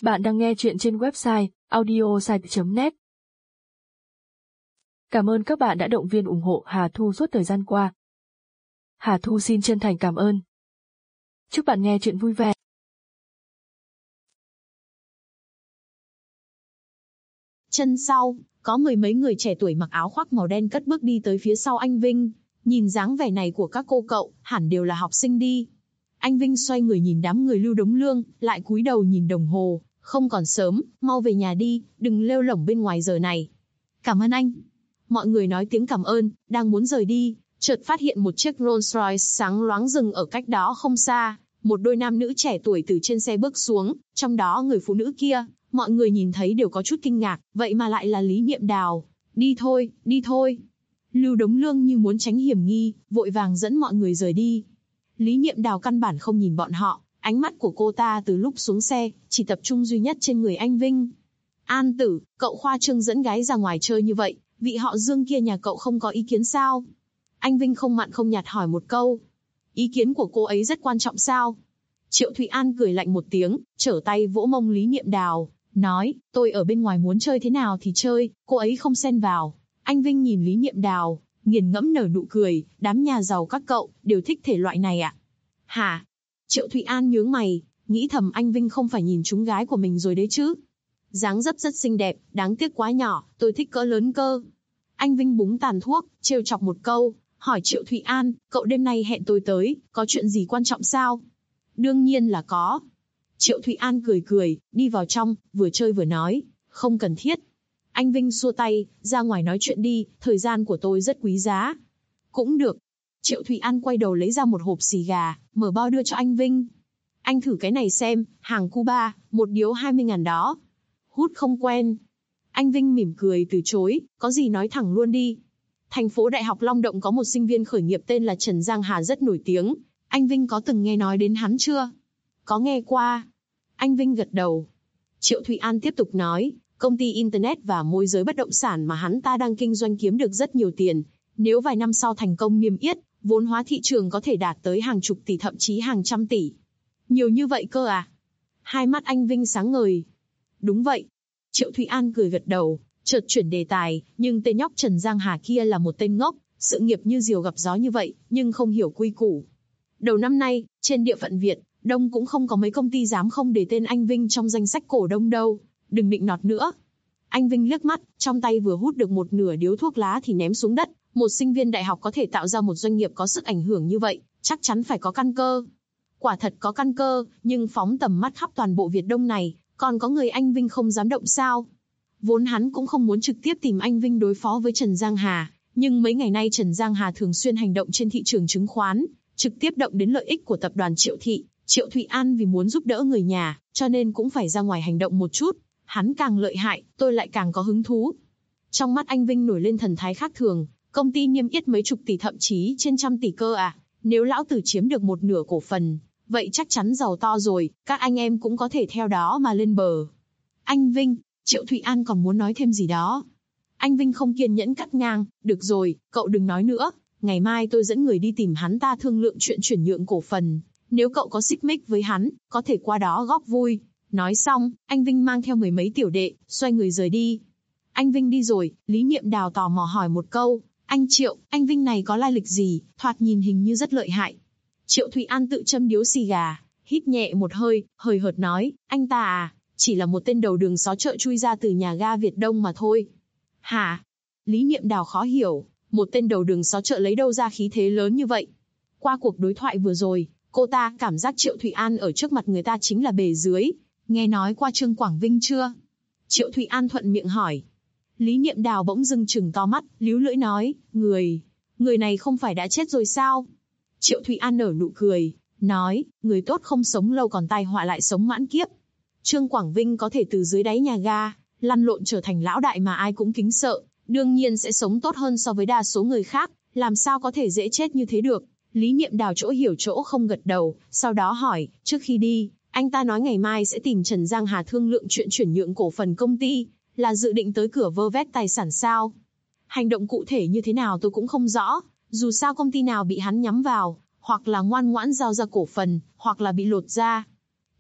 Bạn đang nghe chuyện trên website audiosite.net. Cảm ơn các bạn đã động viên ủng hộ Hà Thu suốt thời gian qua. Hà Thu xin chân thành cảm ơn. Chúc bạn nghe chuyện vui vẻ. Chân sau, có mười mấy người trẻ tuổi mặc áo khoác màu đen cất bước đi tới phía sau anh Vinh. Nhìn dáng vẻ này của các cô cậu, hẳn đều là học sinh đi. Anh Vinh xoay người nhìn đám người Lưu Đống Lương, lại cúi đầu nhìn đồng hồ. Không còn sớm, mau về nhà đi, đừng lêu lổng bên ngoài giờ này. Cảm ơn anh. Mọi người nói tiếng cảm ơn, đang muốn rời đi, chợt phát hiện một chiếc Rolls Royce sáng loáng dừng ở cách đó không xa. Một đôi nam nữ trẻ tuổi từ trên xe bước xuống, trong đó người phụ nữ kia, mọi người nhìn thấy đều có chút kinh ngạc, vậy mà lại là Lý Niệm Đào. Đi thôi, đi thôi. Lưu Đống Lương như muốn tránh hiểm nghi, vội vàng dẫn mọi người rời đi. Lý Niệm Đào căn bản không nhìn bọn họ, ánh mắt của cô ta từ lúc xuống xe, chỉ tập trung duy nhất trên người anh Vinh. An Tử, cậu khoa trương dẫn gái ra ngoài chơi như vậy, vị họ Dương kia nhà cậu không có ý kiến sao? Anh Vinh không mặn không nhạt hỏi một câu. Ý kiến của cô ấy rất quan trọng sao? Triệu Thụy An cười lạnh một tiếng, trở tay vỗ mông Lý Niệm Đào, nói, tôi ở bên ngoài muốn chơi thế nào thì chơi, cô ấy không xen vào. Anh Vinh nhìn Lý Niệm Đào, nghiền ngẫm nở nụ cười, đám nhà giàu các cậu, đều thích thể loại này ạ? Hả? Triệu Thụy An nhướng mày, nghĩ thầm anh Vinh không phải nhìn trúng gái của mình rồi đấy chứ. Dáng dấp rất xinh đẹp, đáng tiếc quá nhỏ, tôi thích cỡ lớn cơ. Anh Vinh búng tàn thuốc, trêu chọc một câu, hỏi Triệu Thụy An, cậu đêm nay hẹn tôi tới, có chuyện gì quan trọng sao? Đương nhiên là có. Triệu Thụy An cười cười, đi vào trong, vừa chơi vừa nói, không cần thiết. Anh Vinh xua tay, ra ngoài nói chuyện đi, thời gian của tôi rất quý giá. Cũng được. Triệu Thụy An quay đầu lấy ra một hộp xì gà, mở bao đưa cho anh Vinh. Anh thử cái này xem, hàng Cuba, một điếu 20.000 đó. Hút không quen. Anh Vinh mỉm cười từ chối, có gì nói thẳng luôn đi. Thành phố Đại học Long Động có một sinh viên khởi nghiệp tên là Trần Giang Hà rất nổi tiếng. Anh Vinh có từng nghe nói đến hắn chưa? Có nghe qua. Anh Vinh gật đầu. Triệu Thụy An tiếp tục nói, công ty Internet và môi giới bất động sản mà hắn ta đang kinh doanh kiếm được rất nhiều tiền. Nếu vài năm sau thành công niêm yết, vốn hóa thị trường có thể đạt tới hàng chục tỷ thậm chí hàng trăm tỷ. Nhiều như vậy cơ à? Hai mắt anh Vinh sáng ngời. Đúng vậy. Triệu Thụy An cười gật đầu, chợt chuyển đề tài, nhưng tên nhóc Trần Giang Hà kia là một tên ngốc, sự nghiệp như diều gặp gió như vậy, nhưng không hiểu quy củ. Đầu năm nay, trên địa phận Việt Đông cũng không có mấy công ty dám không để tên anh Vinh trong danh sách cổ đông đâu, đừng định nọt nữa. Anh Vinh liếc mắt, trong tay vừa hút được một nửa điếu thuốc lá thì ném xuống đất, một sinh viên đại học có thể tạo ra một doanh nghiệp có sức ảnh hưởng như vậy, chắc chắn phải có căn cơ. Quả thật có căn cơ, nhưng phóng tầm mắt khắp toàn bộ Việt Đông này, còn có người anh Vinh không dám động sao? Vốn hắn cũng không muốn trực tiếp tìm anh Vinh đối phó với Trần Giang Hà, nhưng mấy ngày nay Trần Giang Hà thường xuyên hành động trên thị trường chứng khoán, trực tiếp động đến lợi ích của tập đoàn Triệu Thị. Triệu Thụy An vì muốn giúp đỡ người nhà, cho nên cũng phải ra ngoài hành động một chút. Hắn càng lợi hại, tôi lại càng có hứng thú. Trong mắt anh Vinh nổi lên thần thái khác thường, công ty niêm yết mấy chục tỷ thậm chí trên trăm tỷ cơ à, nếu lão tử chiếm được một nửa cổ phần, vậy chắc chắn giàu to rồi, các anh em cũng có thể theo đó mà lên bờ. Anh Vinh, Triệu Thụy An còn muốn nói thêm gì đó. Anh Vinh không kiên nhẫn cắt ngang, được rồi, cậu đừng nói nữa, ngày mai tôi dẫn người đi tìm hắn ta thương lượng chuyện chuyển nhượng cổ phần. Nếu cậu có xích mích với hắn, có thể qua đó góp vui. Nói xong, anh Vinh mang theo mười mấy tiểu đệ, xoay người rời đi. Anh Vinh đi rồi, Lý Niệm Đào tò mò hỏi một câu, anh Triệu, anh Vinh này có lai lịch gì, thoạt nhìn hình như rất lợi hại. Triệu Thụy An tự châm điếu xì gà, hít nhẹ một hơi, hời hợt nói, anh ta à, chỉ là một tên đầu đường xó chợ chui ra từ nhà ga Việt Đông mà thôi. Hả? Lý Niệm Đào khó hiểu, một tên đầu đường xó chợ lấy đâu ra khí thế lớn như vậy? Qua cuộc đối thoại vừa rồi, cô ta cảm giác Triệu Thụy An ở trước mặt người ta chính là bề dưới. Nghe nói qua Trương Quảng Vinh chưa? Triệu Thụy An thuận miệng hỏi. Lý Niệm Đào bỗng dưng trừng to mắt, líu lưỡi nói, người này không phải đã chết rồi sao? Triệu Thụy An nở nụ cười, nói, người tốt không sống lâu còn tai họa lại sống mãn kiếp. Trương Quảng Vinh có thể từ dưới đáy nhà ga, lăn lộn trở thành lão đại mà ai cũng kính sợ, đương nhiên sẽ sống tốt hơn so với đa số người khác, làm sao có thể dễ chết như thế được. Lý Niệm Đào chỗ hiểu chỗ không gật đầu, sau đó hỏi, trước khi đi, anh ta nói ngày mai sẽ tìm Trần Giang Hà thương lượng chuyện chuyển nhượng cổ phần công ty, là dự định tới cửa vơ vét tài sản sao? Hành động cụ thể như thế nào tôi cũng không rõ, dù sao công ty nào bị hắn nhắm vào, hoặc là ngoan ngoãn giao ra cổ phần, hoặc là bị lột ra.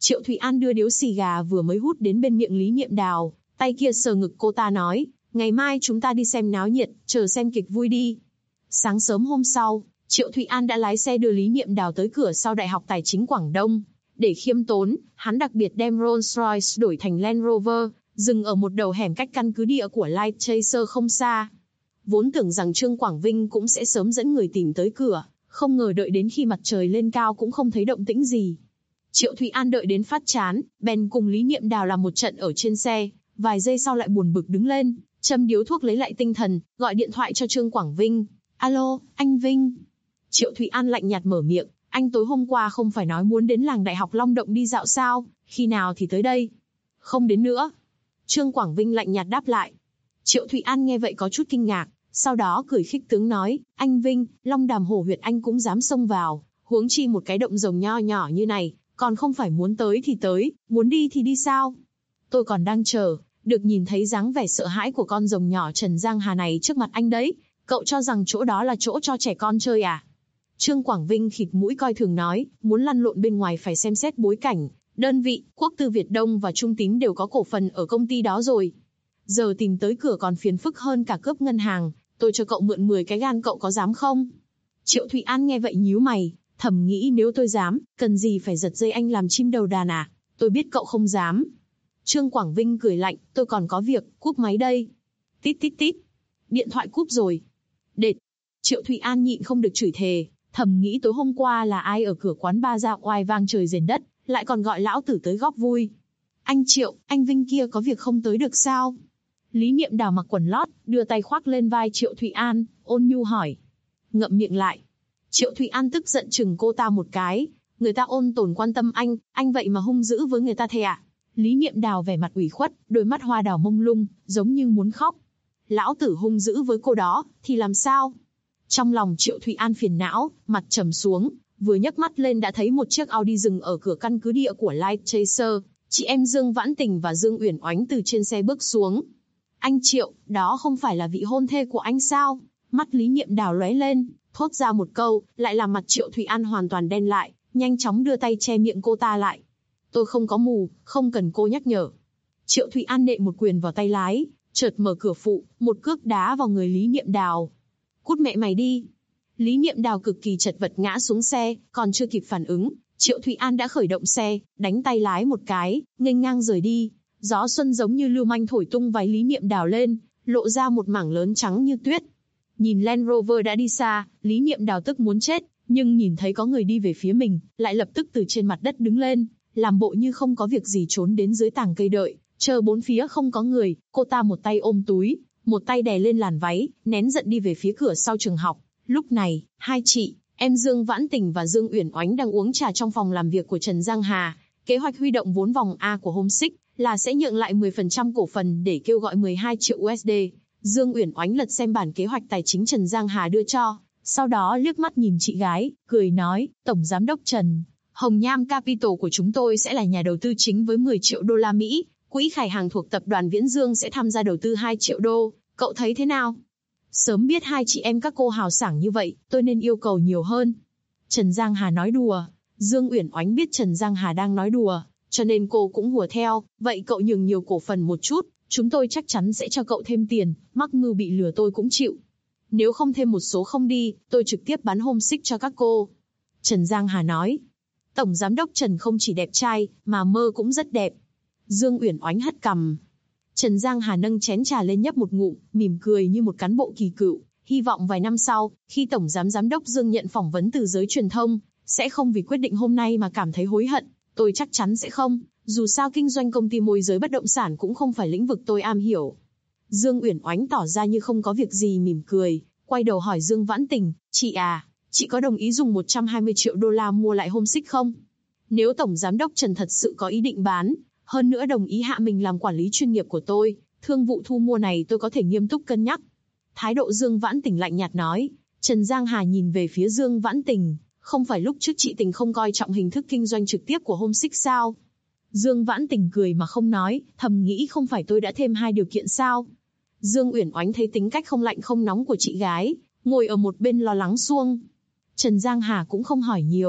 Triệu Thụy An đưa điếu xì gà vừa mới hút đến bên miệng Lý Niệm Đào, tay kia sờ ngực cô ta nói, ngày mai chúng ta đi xem náo nhiệt, chờ xem kịch vui đi. Sáng sớm hôm sau, Triệu Thụy An đã lái xe đưa Lý Niệm Đào tới cửa sau Đại học Tài chính Quảng Đông. Để khiêm tốn, hắn đặc biệt đem Rolls-Royce đổi thành Land Rover, dừng ở một đầu hẻm cách căn cứ địa của Light Chaser không xa. Vốn tưởng rằng Trương Quảng Vinh cũng sẽ sớm dẫn người tìm tới cửa, không ngờ đợi đến khi mặt trời lên cao cũng không thấy động tĩnh gì. Triệu Thụy An đợi đến phát chán, bèn cùng Lý Niệm Đào làm một trận ở trên xe, vài giây sau lại buồn bực đứng lên, châm điếu thuốc lấy lại tinh thần, gọi điện thoại cho Trương Quảng Vinh. Alo, anh Vinh. Triệu Thụy An lạnh nhạt mở miệng, anh tối hôm qua không phải nói muốn đến làng Đại học Long Động đi dạo sao, khi nào thì tới đây? Không đến nữa. Trương Quảng Vinh lạnh nhạt đáp lại. Triệu Thụy An nghe vậy có chút kinh ngạc, sau đó cười khích tướng nói, anh Vinh, Long Đàm Hổ Huyệt anh cũng dám xông vào, huống chi một cái động rồng nho nhỏ như này, còn không phải muốn tới thì tới, muốn đi thì đi sao? Tôi còn đang chờ, được nhìn thấy dáng vẻ sợ hãi của con rồng nhỏ Trần Giang Hà này trước mặt anh đấy, cậu cho rằng chỗ đó là chỗ cho trẻ con chơi à? Trương Quảng Vinh khịt mũi coi thường nói, muốn lăn lộn bên ngoài phải xem xét bối cảnh, đơn vị, Quốc tư Việt Đông và Trung Tín đều có cổ phần ở công ty đó rồi. Giờ tìm tới cửa còn phiền phức hơn cả cướp ngân hàng, tôi cho cậu mượn 10 cái gan cậu có dám không? Triệu Thụy An nghe vậy nhíu mày, thầm nghĩ nếu tôi dám, cần gì phải giật dây anh làm chim đầu đàn à, tôi biết cậu không dám. Trương Quảng Vinh cười lạnh, tôi còn có việc, cúp máy đây. Tít tít tít. Điện thoại cúp rồi. Đệt. Triệu Thụy An nhịn không được chửi thề, thầm nghĩ tối hôm qua là ai ở cửa quán bar ra oai vang trời rền đất, lại còn gọi lão tử tới góp vui. Anh Triệu, anh Vinh kia có việc không tới được sao? Lý Niệm Đào mặc quần lót, đưa tay khoác lên vai Triệu Thụy An, ôn nhu hỏi. Ngậm miệng lại. Triệu Thụy An tức giận chừng cô ta một cái, người ta ôn tồn quan tâm anh vậy mà hung dữ với người ta thế à? Lý Niệm Đào vẻ mặt ủy khuất, đôi mắt hoa đào mông lung, giống như muốn khóc. Lão tử hung dữ với cô đó, thì làm sao? Trong lòng Triệu Thụy An phiền não, mặt trầm xuống, vừa nhấc mắt lên đã thấy một chiếc Audi dừng ở cửa căn cứ địa của Light Chaser. Chị em Dương Vãn Tình và Dương Uyển Oánh từ trên xe bước xuống. Anh Triệu, đó không phải là vị hôn thê của anh sao? Mắt Lý Niệm Đào lóe lên, thốt ra một câu, lại làm mặt Triệu Thụy An hoàn toàn đen lại, nhanh chóng đưa tay che miệng cô ta lại. Tôi không có mù, không cần cô nhắc nhở. Triệu Thụy An nện một quyền vào tay lái, chợt mở cửa phụ, một cước đá vào người Lý Niệm Đào. Cút mẹ mày đi. Lý Niệm Đào cực kỳ chật vật ngã xuống xe, còn chưa kịp phản ứng, Triệu Thụy An đã khởi động xe, đánh tay lái một cái, nghênh ngang rời đi. Gió xuân giống như lưu manh thổi tung váy Lý Niệm Đào lên, lộ ra một mảng lớn trắng như tuyết. Nhìn Land Rover đã đi xa, Lý Niệm Đào tức muốn chết, nhưng nhìn thấy có người đi về phía mình, lại lập tức từ trên mặt đất đứng lên, làm bộ như không có việc gì trốn đến dưới tàng cây đợi, chờ bốn phía không có người, cô ta một tay ôm túi, một tay đè lên làn váy, nén giận đi về phía cửa sau trường học. Lúc này, hai chị em Dương Vãn Tình và Dương Uyển Oánh đang uống trà trong phòng làm việc của Trần Giang Hà. Kế hoạch huy động vốn vòng A của Homesick là sẽ nhượng lại 10% cổ phần để kêu gọi 12 triệu USD. Dương Uyển Oánh lật xem bản kế hoạch tài chính Trần Giang Hà đưa cho, sau đó liếc mắt nhìn chị gái, cười nói, Tổng Giám đốc Trần, Hồng Nham Capital của chúng tôi sẽ là nhà đầu tư chính với 10 triệu đô la Mỹ, quỹ Khải Hàng thuộc tập đoàn Viễn Dương sẽ tham gia đầu tư 2 triệu đô, cậu thấy thế nào? Sớm biết hai chị em các cô hào sảng như vậy, tôi nên yêu cầu nhiều hơn. Trần Giang Hà nói đùa, Dương Uyển Oánh biết Trần Giang Hà đang nói đùa, cho nên cô cũng hùa theo, vậy cậu nhường nhiều cổ phần một chút, chúng tôi chắc chắn sẽ cho cậu thêm tiền, mắc mưu bị lừa tôi cũng chịu. Nếu không thêm một số không đi, tôi trực tiếp bán Homesick cho các cô. Trần Giang Hà nói, Tổng Giám đốc Trần không chỉ đẹp trai, mà mơ cũng rất đẹp. Dương Uyển Oánh hất cằm. Trần Giang Hà nâng chén trà lên nhấp một ngụm, mỉm cười như một cán bộ kỳ cựu, hy vọng vài năm sau, khi Tổng Giám đốc Dương nhận phỏng vấn từ giới truyền thông, sẽ không vì quyết định hôm nay mà cảm thấy hối hận. Tôi chắc chắn sẽ không, dù sao kinh doanh công ty môi giới bất động sản cũng không phải lĩnh vực tôi am hiểu. Dương Uyển Oánh tỏ ra như không có việc gì mỉm cười, quay đầu hỏi Dương Vãn Tình, chị à, chị có đồng ý dùng 120 triệu đô la mua lại Homesick không? Nếu Tổng Giám đốc Trần thật sự có ý định bán, hơn nữa đồng ý hạ mình làm quản lý chuyên nghiệp của tôi, thương vụ thu mua này tôi có thể nghiêm túc cân nhắc. Thái độ Dương Vãn Tình lạnh nhạt nói. Trần Giang Hà nhìn về phía Dương Vãn Tình, không phải lúc trước chị Tình không coi trọng hình thức kinh doanh trực tiếp của Homesick sao? Dương Vãn Tình cười mà không nói, thầm nghĩ không phải tôi đã thêm 2 điều kiện sao? Dương Uyển Oánh thấy tính cách không lạnh không nóng của chị gái, ngồi ở một bên lo lắng suông. Trần Giang Hà cũng không hỏi nhiều,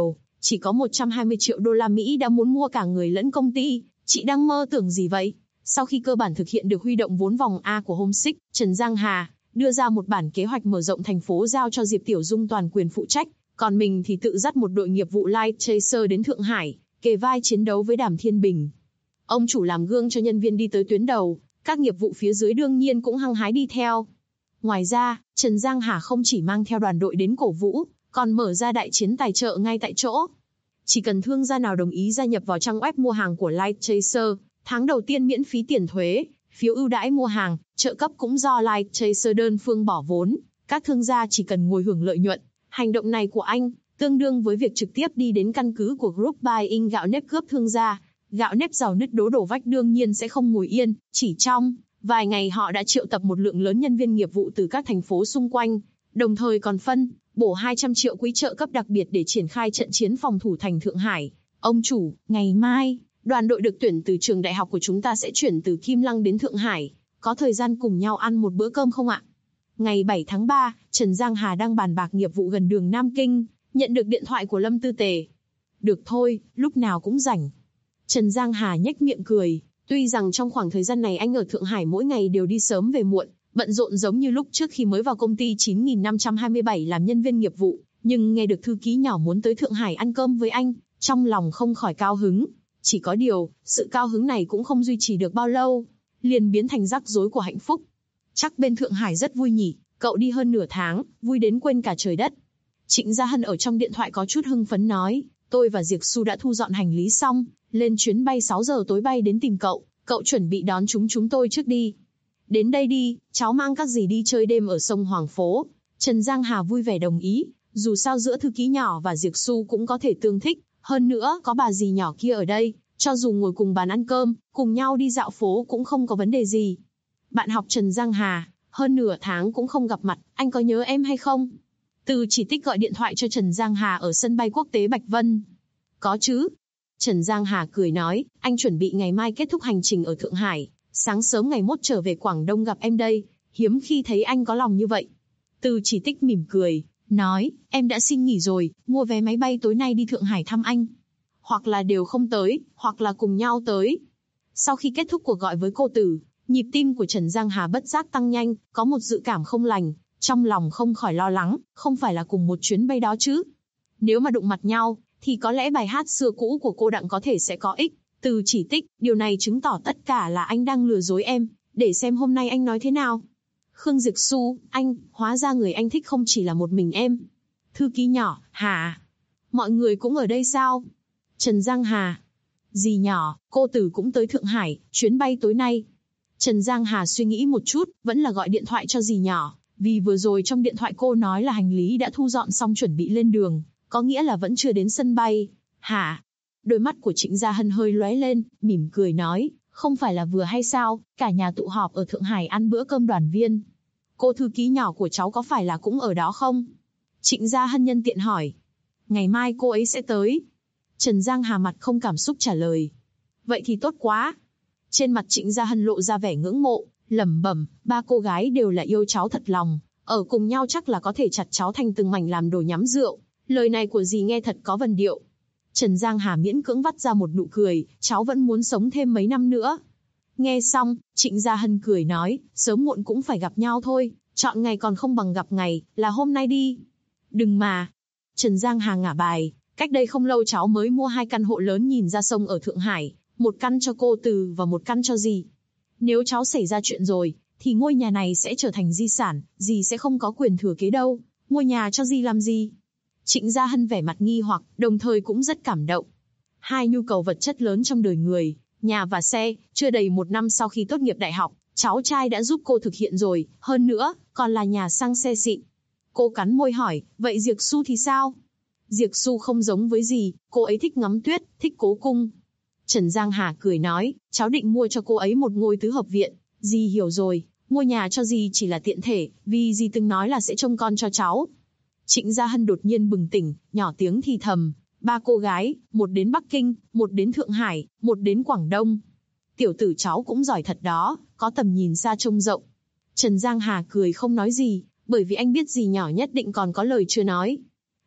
Chỉ có 120 triệu đô la Mỹ đã muốn mua cả người lẫn công ty, chị đang mơ tưởng gì vậy? Sau khi cơ bản thực hiện được huy động vốn vòng A của Homesick, Trần Giang Hà đưa ra một bản kế hoạch mở rộng thành phố giao cho Diệp Tiểu Dung toàn quyền phụ trách, còn mình thì tự dắt một đội nghiệp vụ Light Chaser đến Thượng Hải, kề vai chiến đấu với Đàm Thiên Bình. Ông chủ làm gương cho nhân viên đi tới tuyến đầu, các nghiệp vụ phía dưới đương nhiên cũng hăng hái đi theo. Ngoài ra, Trần Giang Hà không chỉ mang theo đoàn đội đến cổ vũ, còn mở ra đại chiến tài trợ ngay tại chỗ. Chỉ cần thương gia nào đồng ý gia nhập vào trang web mua hàng của Light Chaser, tháng đầu tiên miễn phí tiền thuế, phiếu ưu đãi mua hàng, trợ cấp cũng do Light Chaser đơn phương bỏ vốn, các thương gia chỉ cần ngồi hưởng lợi nhuận. Hành động này của anh tương đương với việc trực tiếp đi đến căn cứ của Group Buying gạo nếp cướp thương gia. Gạo nếp giàu nứt đổ vách đương nhiên sẽ không ngồi yên, chỉ trong vài ngày họ đã triệu tập một lượng lớn nhân viên nghiệp vụ từ các thành phố xung quanh, đồng thời còn phân bổ 200 triệu quỹ trợ cấp đặc biệt để triển khai trận chiến phòng thủ thành Thượng Hải. Ông chủ, ngày mai, đoàn đội được tuyển từ trường đại học của chúng ta sẽ chuyển từ Kim Lăng đến Thượng Hải, có thời gian cùng nhau ăn một bữa cơm không ạ? Ngày 7 tháng 3, Trần Giang Hà đang bàn bạc nghiệp vụ gần đường Nam Kinh, nhận được điện thoại của Lâm Tư Tề. Được thôi, lúc nào cũng rảnh. Trần Giang Hà nhếch miệng cười, tuy rằng trong khoảng thời gian này anh ở Thượng Hải mỗi ngày đều đi sớm về muộn, bận rộn giống như lúc trước khi mới vào công ty 9527 làm nhân viên nghiệp vụ, nhưng nghe được thư ký nhỏ muốn tới Thượng Hải ăn cơm với anh, trong lòng không khỏi cao hứng. Chỉ có điều, sự cao hứng này cũng không duy trì được bao lâu, liền biến thành rắc rối của hạnh phúc. Chắc bên Thượng Hải rất vui nhỉ, cậu đi hơn nửa tháng, vui đến quên cả trời đất. Trịnh Gia Hân ở trong điện thoại có chút hưng phấn nói, tôi và Diệc Xu đã thu dọn hành lý xong, lên chuyến bay 6 giờ tối bay đến tìm cậu, cậu chuẩn bị đón chúng tôi trước đi. Đến đây đi, cháu mang các gì đi chơi đêm ở sông Hoàng Phố. Trần Giang Hà vui vẻ đồng ý, dù sao giữa thư ký nhỏ và Diệc Xu cũng có thể tương thích, hơn nữa có bà dì nhỏ kia ở đây, cho dù ngồi cùng bàn ăn cơm, cùng nhau đi dạo phố cũng không có vấn đề gì. Bạn học Trần Giang Hà, hơn nửa tháng cũng không gặp mặt, anh có nhớ em hay không? Từ Chỉ Tích gọi điện thoại cho Trần Giang Hà ở sân bay quốc tế Bạch Vân. Có chứ. Trần Giang Hà cười nói, anh chuẩn bị ngày mai kết thúc hành trình ở Thượng Hải, sáng sớm ngày mốt trở về Quảng Đông gặp em đây, hiếm khi thấy anh có lòng như vậy. Từ Chỉ Tích mỉm cười, nói, em đã xin nghỉ rồi, mua vé máy bay tối nay đi Thượng Hải thăm anh. Hoặc là đều không tới, hoặc là cùng nhau tới. Sau khi kết thúc cuộc gọi với cô Tử, nhịp tim của Trần Giang Hà bất giác tăng nhanh, có một dự cảm không lành, trong lòng không khỏi lo lắng, không phải là cùng một chuyến bay đó chứ. Nếu mà đụng mặt nhau, thì có lẽ bài hát xưa cũ của cô Đặng có thể sẽ có ích. Từ Chỉ Tích, điều này chứng tỏ tất cả là anh đang lừa dối em, để xem hôm nay anh nói thế nào. Khương Diệc Xu, anh, hóa ra người anh thích không chỉ là một mình em. Thư ký nhỏ, hả? Mọi người cũng ở đây sao? Trần Giang Hà. Dì nhỏ, cô Tử cũng tới Thượng Hải, chuyến bay tối nay. Trần Giang Hà suy nghĩ một chút, vẫn là gọi điện thoại cho dì nhỏ, vì vừa rồi trong điện thoại cô nói là hành lý đã thu dọn xong chuẩn bị lên đường, có nghĩa là vẫn chưa đến sân bay. Hả? Đôi mắt của Trịnh Gia Hân hơi lóe lên, mỉm cười nói, không phải là vừa hay sao, cả nhà tụ họp ở Thượng Hải ăn bữa cơm đoàn viên. Cô thư ký nhỏ của cháu có phải là cũng ở đó không? Trịnh Gia Hân nhân tiện hỏi. Ngày mai cô ấy sẽ tới. Trần Giang Hà mặt không cảm xúc trả lời. Vậy thì tốt quá. Trên mặt Trịnh Gia Hân lộ ra vẻ ngưỡng mộ, lẩm bẩm, ba cô gái đều là yêu cháu thật lòng, ở cùng nhau chắc là có thể chặt cháu thành từng mảnh làm đồ nhắm rượu. Lời này của dì nghe thật có vần điệu. Trần Giang Hà miễn cưỡng vắt ra một nụ cười, cháu vẫn muốn sống thêm mấy năm nữa. Nghe xong, Trịnh Gia Hân cười nói, sớm muộn cũng phải gặp nhau thôi, chọn ngày còn không bằng gặp ngày, là hôm nay đi. Đừng mà. Trần Giang Hà ngả bài, cách đây không lâu cháu mới mua 2 căn hộ lớn nhìn ra sông ở Thượng Hải, 1 căn cho cô Từ và 1 căn cho dì. Nếu cháu xảy ra chuyện rồi, thì ngôi nhà này sẽ trở thành di sản, dì sẽ không có quyền thừa kế đâu, mua nhà cho dì làm gì? Trịnh Gia Hân vẻ mặt nghi hoặc, đồng thời cũng rất cảm động. 2 nhu cầu vật chất lớn trong đời người, nhà và xe, chưa đầy 1 năm sau khi tốt nghiệp đại học, cháu trai đã giúp cô thực hiện rồi, hơn nữa, còn là nhà sang xe xịn. Cô cắn môi hỏi, vậy Diệc Xu thì sao? Diệc Xu không giống với dì, cô ấy thích ngắm tuyết, thích cố cung. Trần Giang Hà cười nói, cháu định mua cho cô ấy một ngôi tứ hợp viện, dì hiểu rồi, mua nhà cho dì chỉ là tiện thể, vì dì từng nói là sẽ trông con cho cháu. Trịnh Gia Hân đột nhiên bừng tỉnh, nhỏ tiếng thì thầm, 3 cô gái, 1 đến Bắc Kinh, 1 đến Thượng Hải, 1 đến Quảng Đông. Tiểu tử cháu cũng giỏi thật đó, có tầm nhìn xa trông rộng. Trần Giang Hà cười không nói gì, bởi vì anh biết dì nhỏ nhất định còn có lời chưa nói.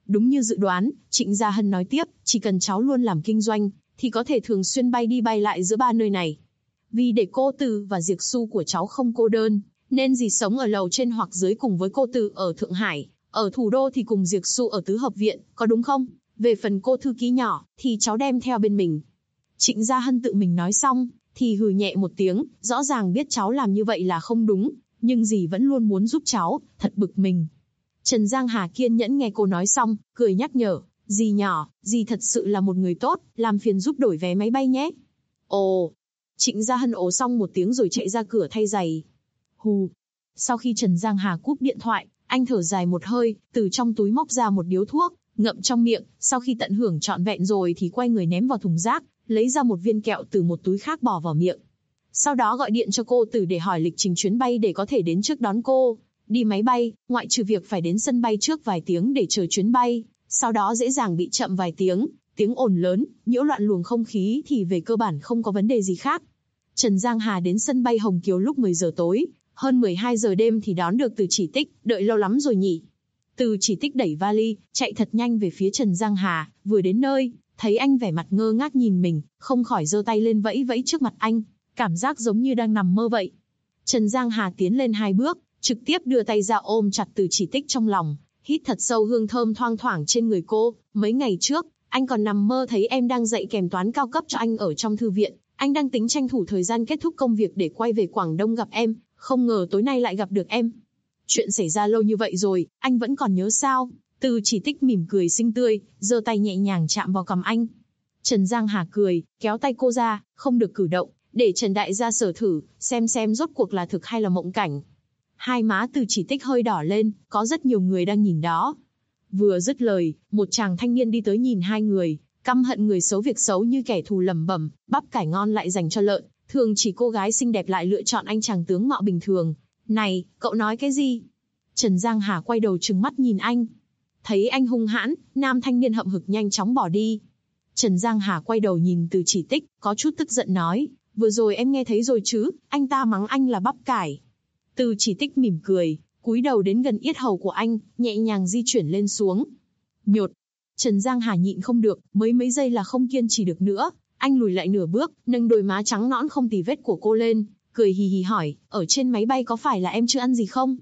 Đúng như dự đoán, Trịnh Gia Hân nói tiếp, chỉ cần cháu luôn làm kinh doanh, thì có thể thường xuyên bay đi bay lại giữa ba nơi này. Vì để cô Từ và Diệc Xu của cháu không cô đơn, nên dì sống ở lầu trên hoặc dưới cùng với cô Từ ở Thượng Hải, ở thủ đô thì cùng Diệc Xu ở tứ hợp viện, có đúng không? Về phần cô thư ký nhỏ, thì cháu đem theo bên mình. Trịnh Gia Hân tự mình nói xong, thì hừ nhẹ một tiếng, rõ ràng biết cháu làm như vậy là không đúng, nhưng dì vẫn luôn muốn giúp cháu, thật bực mình. Trần Giang Hà kiên nhẫn nghe cô nói xong, cười nhắc nhở, dì nhỏ, dì thật sự là một người tốt, làm phiền giúp đổi vé máy bay nhé. Ồ, Trịnh Gia Hân ồ xong một tiếng rồi chạy ra cửa thay giày. Hù. Sau khi Trần Giang Hà cúp điện thoại, anh thở dài một hơi, từ trong túi móc ra một điếu thuốc, ngậm trong miệng, sau khi tận hưởng trọn vẹn rồi thì quay người ném vào thùng rác, lấy ra một viên kẹo từ một túi khác bỏ vào miệng. Sau đó gọi điện cho cô Từ để hỏi lịch trình chuyến bay để có thể đến trước đón cô. Đi máy bay, ngoại trừ việc phải đến sân bay trước vài tiếng để chờ chuyến bay, sau đó dễ dàng bị chậm vài tiếng, tiếng ồn lớn, nhiễu loạn luồng không khí thì về cơ bản không có vấn đề gì khác. Trần Giang Hà đến sân bay Hồng Kiều lúc 10 giờ tối, hơn 12 giờ đêm thì đón được Từ Chỉ Tích, đợi lâu lắm rồi nhỉ. Từ Chỉ Tích đẩy vali, chạy thật nhanh về phía Trần Giang Hà, vừa đến nơi, thấy anh vẻ mặt ngơ ngác nhìn mình, không khỏi giơ tay lên vẫy vẫy trước mặt anh, cảm giác giống như đang nằm mơ vậy. Trần Giang Hà tiến lên 2 bước, trực tiếp đưa tay ra ôm chặt Từ Chỉ Tích trong lòng, hít thật sâu hương thơm thoang thoảng trên người cô. Mấy ngày trước, anh còn nằm mơ thấy em đang dạy kèm toán cao cấp cho anh ở trong thư viện, anh đang tính tranh thủ thời gian kết thúc công việc để quay về Quảng Đông gặp em, không ngờ tối nay lại gặp được em. Chuyện xảy ra lâu như vậy rồi, anh vẫn còn nhớ sao? Từ Chỉ Tích mỉm cười xinh tươi, giơ tay nhẹ nhàng chạm vào cằm anh. Trần Giang Hà cười, kéo tay cô ra, không được cử động, để Trần Đại gia sở thử, xem rốt cuộc là thực hay là mộng cảnh. Hai má Từ Chỉ Tích hơi đỏ lên, có rất nhiều người đang nhìn đó. Vừa dứt lời, một chàng thanh niên đi tới nhìn hai người, căm hận người xấu việc xấu như kẻ thù lẩm bẩm, bắp cải ngon lại dành cho lợn, thường chỉ cô gái xinh đẹp lại lựa chọn anh chàng tướng mạo bình thường. Này, cậu nói cái gì? Trần Giang Hà quay đầu trừng mắt nhìn anh. Thấy anh hung hãn, nam thanh niên hậm hực nhanh chóng bỏ đi. Trần Giang Hà quay đầu nhìn Từ Chỉ Tích, có chút tức giận nói, vừa rồi em nghe thấy rồi chứ, anh ta mắng anh là bắp cải. Từ Chỉ Tích mỉm cười, cúi đầu đến gần yết hầu của anh, nhẹ nhàng di chuyển lên xuống. Nhột. Trần Giang Hà nhịn không được, mấy giây là không kiên trì được nữa, anh lùi lại nửa bước, nâng đôi má trắng nõn không tì vết của cô lên, cười hì hì hỏi, ở trên máy bay có phải là em chưa ăn gì không?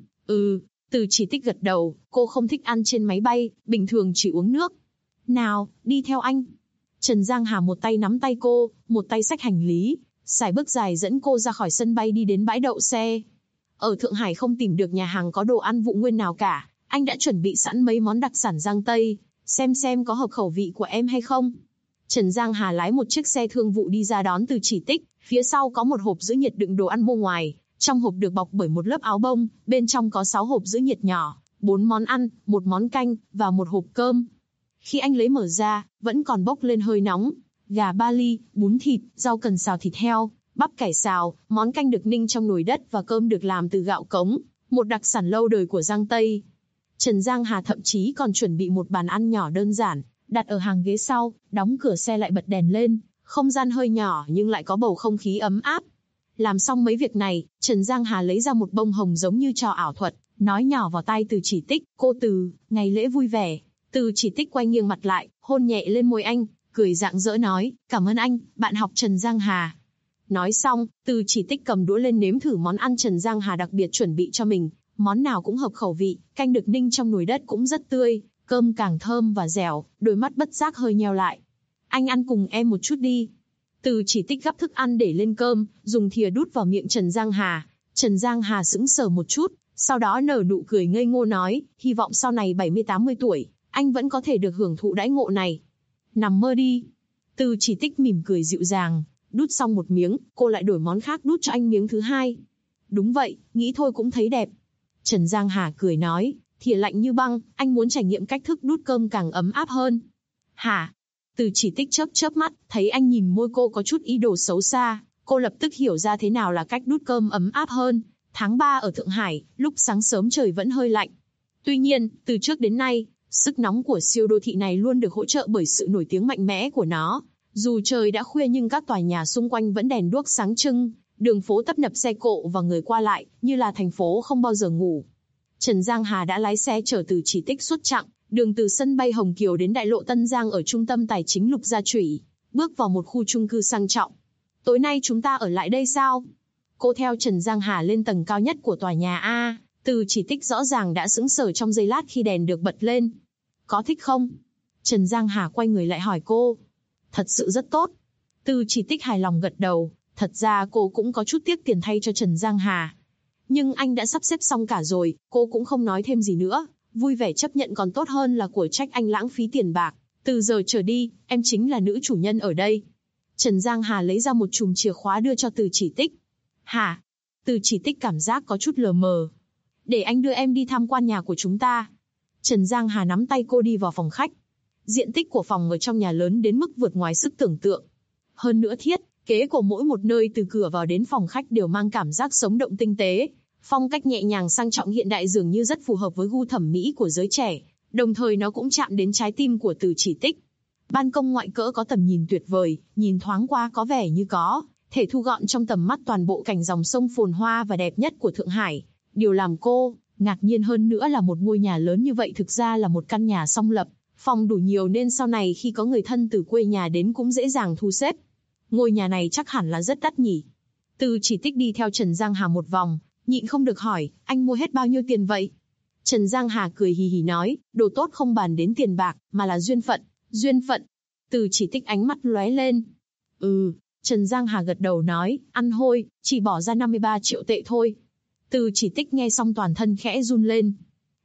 Từ Chỉ Tích gật đầu, cô không thích ăn trên máy bay, bình thường chỉ uống nước. Nào, đi theo anh. Trần Giang Hà một tay nắm tay cô, một tay xách hành lý, sải bước dài dẫn cô ra khỏi sân bay đi đến bãi đậu xe. Ở Thượng Hải không tìm được nhà hàng có đồ ăn Vụ Nguyên nào cả, anh đã chuẩn bị sẵn mấy món đặc sản Giang Tây, xem có hợp khẩu vị của em hay không. Trần Giang Hà lái một chiếc xe thương vụ đi ra đón Từ Chỉ Tích, phía sau có một hộp giữ nhiệt đựng đồ ăn mua ngoài, trong hộp được bọc bởi một lớp áo bông, bên trong có 6 hộp giữ nhiệt nhỏ, 4 món ăn, 1 món canh, và 1 hộp cơm. Khi anh lấy mở ra, vẫn còn bốc lên hơi nóng, gà ba ly, bún thịt, rau cần xào thịt heo, bắp cải xào, món canh được ninh trong nồi đất và cơm được làm từ gạo cống, một đặc sản lâu đời của Giang Tây. Trần Giang Hà thậm chí còn chuẩn bị một bàn ăn nhỏ đơn giản, đặt ở hàng ghế sau, đóng cửa xe lại bật đèn lên, không gian hơi nhỏ nhưng lại có bầu không khí ấm áp. Làm xong mấy việc này, Trần Giang Hà lấy ra một bông hồng giống như trò ảo thuật, nói nhỏ vào tai Từ Chỉ Tích, cô Từ, ngày lễ vui vẻ. Từ Chỉ Tích quay nghiêng mặt lại, hôn nhẹ lên môi anh, cười rạng rỡ nói, cảm ơn anh, bạn học Trần Giang Hà. Nói xong, Từ Chỉ Tích cầm đũa lên nếm thử món ăn Trần Giang Hà đặc biệt chuẩn bị cho mình, món nào cũng hợp khẩu vị, canh được ninh trong nồi đất cũng rất tươi, cơm càng thơm và dẻo, đôi mắt bất giác hơi nheo lại. Anh ăn cùng em một chút đi. Từ Chỉ Tích gắp thức ăn để lên cơm, dùng thìa đút vào miệng Trần Giang Hà. Trần Giang Hà sững sờ một chút, sau đó nở nụ cười ngây ngô nói, hy vọng sau này 70-80 tuổi, anh vẫn có thể được hưởng thụ đãi ngộ này. Nằm mơ đi. Từ Chỉ Tích mỉm cười dịu dàng, đút xong một miếng, cô lại đổi món khác đút cho anh miếng thứ hai. Đúng vậy, nghĩ thôi cũng thấy đẹp. Trần Giang Hà cười nói, thìa lạnh như băng, anh muốn trải nghiệm cách thức đút cơm càng ấm áp hơn. Hả? Từ Chỉ Tích chớp mắt, thấy anh nhìn môi cô có chút ý đồ xấu xa, cô lập tức hiểu ra thế nào là cách đút cơm ấm áp hơn. Tháng 3 ở Thượng Hải, lúc sáng sớm trời vẫn hơi lạnh. Tuy nhiên, từ trước đến nay, sức nóng của siêu đô thị này luôn được hỗ trợ bởi sự nổi tiếng mạnh mẽ của nó. Dù trời đã khuya nhưng các tòa nhà xung quanh vẫn đèn đuốc sáng trưng, đường phố tấp nập xe cộ và người qua lại, như là thành phố không bao giờ ngủ. Trần Giang Hà đã lái xe chở Từ Chỉ Tích suốt chặng, Đường từ sân bay Hồng Kiều đến đại lộ Tân Giang ở trung tâm tài chính Lục Gia Chủy, bước vào một khu chung cư sang trọng. Tối nay chúng ta ở lại đây sao? Cô theo Trần Giang Hà lên tầng cao nhất của tòa nhà A. Từ Chỉ Tích rõ ràng đã sững sờ trong giây lát khi đèn được bật lên. Có thích không? Trần Giang Hà quay người lại hỏi cô. Thật sự rất tốt. Từ Chỉ Tích hài lòng gật đầu. Thật ra cô cũng có chút tiếc tiền thay cho Trần Giang Hà. Nhưng anh đã sắp xếp xong cả rồi, cô cũng không nói thêm gì nữa. Vui vẻ chấp nhận còn tốt hơn là của trách anh lãng phí tiền bạc. Từ giờ trở đi, em chính là nữ chủ nhân ở đây. Trần Giang Hà lấy ra một chùm chìa khóa đưa cho Từ Chỉ Tích. Hả? Từ Chỉ Tích cảm giác có chút lờ mờ. Để anh đưa em đi tham quan nhà của chúng ta. Trần Giang Hà nắm tay cô đi vào phòng khách. Diện tích của phòng ở trong nhà lớn đến mức vượt ngoài sức tưởng tượng. Hơn nữa thiết kế của mỗi một nơi từ cửa vào đến phòng khách đều mang cảm giác sống động tinh tế. Phong cách nhẹ nhàng sang trọng hiện đại dường như rất phù hợp với gu thẩm mỹ của giới trẻ. Đồng thời nó cũng chạm đến trái tim của Từ Chỉ Tích. Ban công ngoại cỡ có tầm nhìn tuyệt vời, nhìn thoáng qua có vẻ như có thể thu gọn trong tầm mắt toàn bộ cảnh dòng sông phồn hoa và đẹp nhất của Thượng Hải. Điều làm cô ngạc nhiên hơn nữa là một ngôi nhà lớn như vậy thực ra là một căn nhà song lập, phòng đủ nhiều nên sau này khi có người thân từ quê nhà đến cũng dễ dàng thu xếp. Ngôi nhà này chắc hẳn là rất đắt nhỉ. Từ Chỉ Tích đi theo Trần Giang Hà một vòng, nhịn không được hỏi, anh mua hết bao nhiêu tiền vậy? Trần Giang Hà cười hì hì nói, đồ tốt không bàn đến tiền bạc, mà là duyên phận. Duyên phận. Từ Chỉ Tích ánh mắt lóe lên. Trần Giang Hà gật đầu nói, ăn hôi, chỉ bỏ ra 53 triệu tệ thôi. Từ Chỉ Tích nghe xong toàn thân khẽ run lên.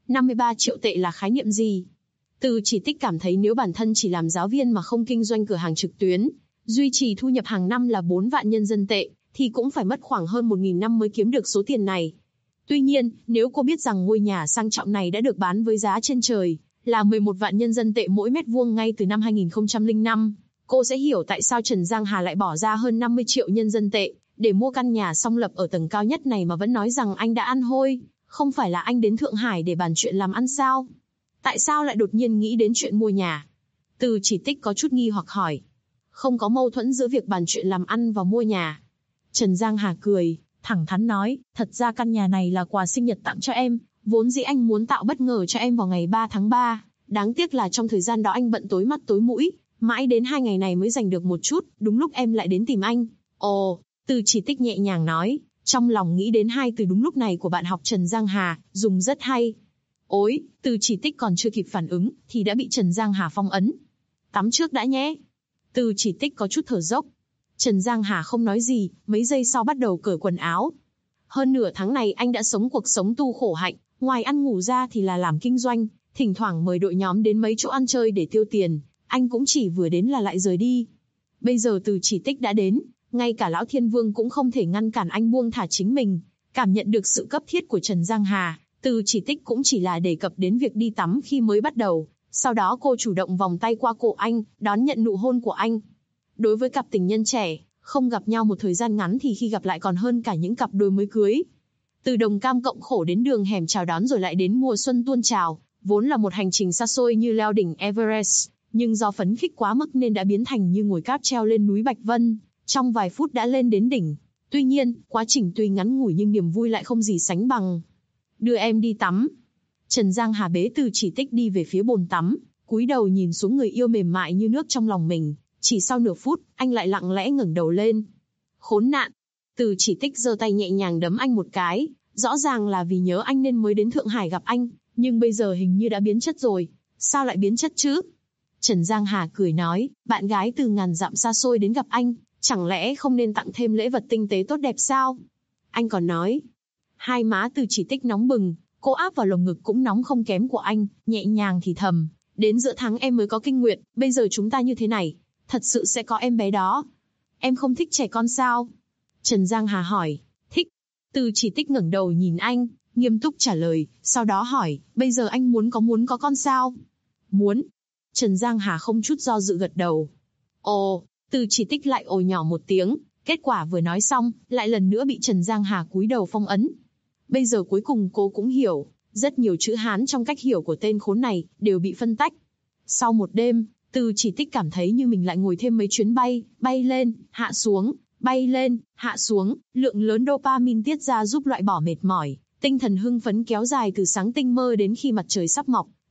53 triệu tệ là khái niệm gì? Từ Chỉ Tích cảm thấy nếu bản thân chỉ làm giáo viên mà không kinh doanh cửa hàng trực tuyến, duy trì thu nhập hàng năm là 4 vạn nhân dân tệ, thì cũng phải mất khoảng hơn 1.000 năm mới kiếm được số tiền này. Tuy nhiên, nếu cô biết rằng ngôi nhà sang trọng này đã được bán với giá trên trời, là 11 vạn nhân dân tệ mỗi mét vuông ngay từ năm 2005, cô sẽ hiểu tại sao Trần Giang Hà lại bỏ ra hơn 50 triệu nhân dân tệ để mua căn nhà song lập ở tầng cao nhất này mà vẫn nói rằng anh đã ăn hôi. Không phải là anh đến Thượng Hải để bàn chuyện làm ăn sao? Tại sao lại đột nhiên nghĩ đến chuyện mua nhà? Từ Chỉ Tích có chút nghi hoặc hỏi. Không có mâu thuẫn giữa việc bàn chuyện làm ăn và mua nhà. Trần Giang Hà cười, thẳng thắn nói, thật ra căn nhà này là quà sinh nhật tặng cho em, vốn dĩ anh muốn tạo bất ngờ cho em vào ngày 3 tháng 3, đáng tiếc là trong thời gian đó anh bận tối mắt tối mũi, mãi đến 2 ngày này mới dành được một chút, đúng lúc em lại đến tìm anh. Ồ, Từ Chỉ Tích nhẹ nhàng nói, trong lòng nghĩ đến hai từ đúng lúc này của bạn học Trần Giang Hà, dùng rất hay. Ôi, Từ Chỉ Tích còn chưa kịp phản ứng, thì đã bị Trần Giang Hà phong ấn. Tắm trước đã nhé. Từ Chỉ Tích có chút thở dốc. Trần Giang Hà không nói gì, mấy giây sau bắt đầu cởi quần áo. Hơn nửa tháng này anh đã sống cuộc sống tu khổ hạnh, ngoài ăn ngủ ra thì là làm kinh doanh, thỉnh thoảng mời đội nhóm đến mấy chỗ ăn chơi để tiêu tiền, anh cũng chỉ vừa đến là lại rời đi. Bây giờ Từ Chỉ Tích đã đến, ngay cả Lão Thiên Vương cũng không thể ngăn cản anh buông thả chính mình. Cảm nhận được sự cấp thiết của Trần Giang Hà, Từ Chỉ Tích cũng chỉ là đề cập đến việc đi tắm khi mới bắt đầu. Sau đó cô chủ động vòng tay qua cổ anh, đón nhận nụ hôn của anh. Đối với cặp tình nhân trẻ, không gặp nhau một thời gian ngắn thì khi gặp lại còn hơn cả những cặp đôi mới cưới. Từ đồng cam cộng khổ đến đường hẻm chào đón rồi lại đến mùa xuân tuôn trào, vốn là một hành trình xa xôi như leo đỉnh Everest, nhưng do phấn khích quá mức nên đã biến thành như ngồi cáp treo lên núi Bạch Vân, trong vài phút đã lên đến đỉnh. Tuy nhiên, quá trình tuy ngắn ngủi nhưng niềm vui lại không gì sánh bằng. Đưa em đi tắm. Trần Giang Hà bế Từ Chỉ Tích đi về phía bồn tắm, cúi đầu nhìn xuống người yêu mềm mại như nước trong lòng mình. Chỉ sau nửa phút, anh lại lặng lẽ ngẩng đầu lên. Khốn nạn! Từ Chỉ Tích giơ tay nhẹ nhàng đấm anh một cái, rõ ràng là vì nhớ anh nên mới đến Thượng Hải gặp anh, nhưng bây giờ hình như đã biến chất rồi. Sao lại biến chất chứ? Trần Giang Hà cười nói, bạn gái từ ngàn dặm xa xôi đến gặp anh, chẳng lẽ không nên tặng thêm lễ vật tinh tế tốt đẹp sao? Anh còn nói. Hai má Từ Chỉ Tích nóng bừng, cô áp vào lồng ngực cũng nóng không kém của anh, nhẹ nhàng thì thầm. Đến giữa tháng em mới có kinh nguyệt, bây giờ chúng ta như thế này, thật sự sẽ có em bé đó. Em không thích trẻ con sao? Trần Giang Hà hỏi. Thích. Từ Chỉ Tích ngẩng đầu nhìn anh, nghiêm túc trả lời, sau đó hỏi, bây giờ anh muốn có con sao? Muốn. Trần Giang Hà không chút do dự gật đầu. Ồ, Từ Chỉ Tích lại ồ nhỏ một tiếng, kết quả vừa nói xong, lại lần nữa bị Trần Giang Hà cúi đầu phong ấn. Bây giờ cuối cùng cô cũng hiểu, rất nhiều chữ Hán trong cách hiểu của tên khốn này đều bị phân tách. Sau một đêm, Từ Chỉ Tích cảm thấy như mình lại ngồi thêm mấy chuyến bay, bay lên, hạ xuống, bay lên, hạ xuống, lượng lớn dopamine tiết ra giúp loại bỏ mệt mỏi, tinh thần hưng phấn kéo dài từ sáng tinh mơ đến khi mặt trời sắp mọc.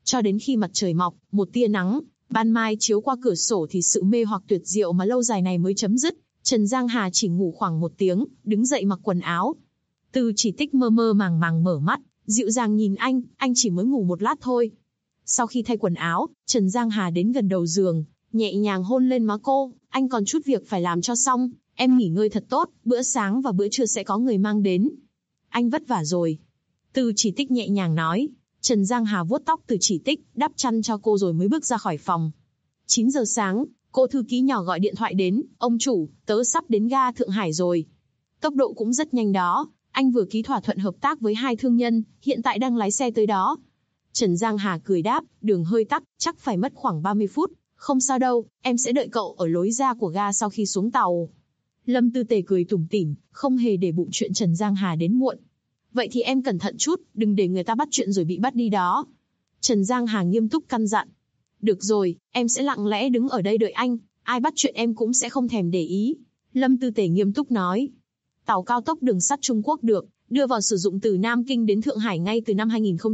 Cho đến khi mặt trời mọc, một tia nắng, ban mai chiếu qua cửa sổ thì sự mê hoặc tuyệt diệu mà lâu dài này mới chấm dứt. Trần Giang Hà chỉ ngủ khoảng 1 tiếng, đứng dậy mặc quần áo. Từ Chỉ Tích mơ mơ màng màng mở mắt, dịu dàng nhìn anh chỉ mới ngủ 1 lát thôi. Sau khi thay quần áo, Trần Giang Hà đến gần đầu giường, nhẹ nhàng hôn lên má cô, anh còn chút việc phải làm cho xong, em nghỉ ngơi thật tốt, bữa sáng và bữa trưa sẽ có người mang đến. Anh vất vả rồi. Từ Chỉ Tích nhẹ nhàng nói. Trần Giang Hà vuốt tóc Từ Chỉ Tích, đắp chăn cho cô rồi mới bước ra khỏi phòng. 9 giờ sáng, cô thư ký nhỏ gọi điện thoại đến, ông chủ, tớ sắp đến ga Thượng Hải rồi. Tốc độ cũng rất nhanh đó, anh vừa ký thỏa thuận hợp tác với 2 thương nhân, hiện tại đang lái xe tới đó. Trần Giang Hà cười đáp, đường hơi tắc, chắc phải mất khoảng 30 phút, không sao đâu, em sẽ đợi cậu ở lối ra của ga sau khi xuống tàu. Lâm Tư Tề cười tủm tỉm, không hề để bụng chuyện Trần Giang Hà đến muộn. Vậy thì em cẩn thận chút, đừng để người ta bắt chuyện rồi bị bắt đi đó. Trần Giang Hà nghiêm túc căn dặn. Được rồi, em sẽ lặng lẽ đứng ở đây đợi anh, ai bắt chuyện em cũng sẽ không thèm để ý. Lâm Tư Tề nghiêm túc nói. Tàu cao tốc đường sắt Trung Quốc được đưa vào sử dụng từ Nam Kinh đến Thượng Hải ngay từ năm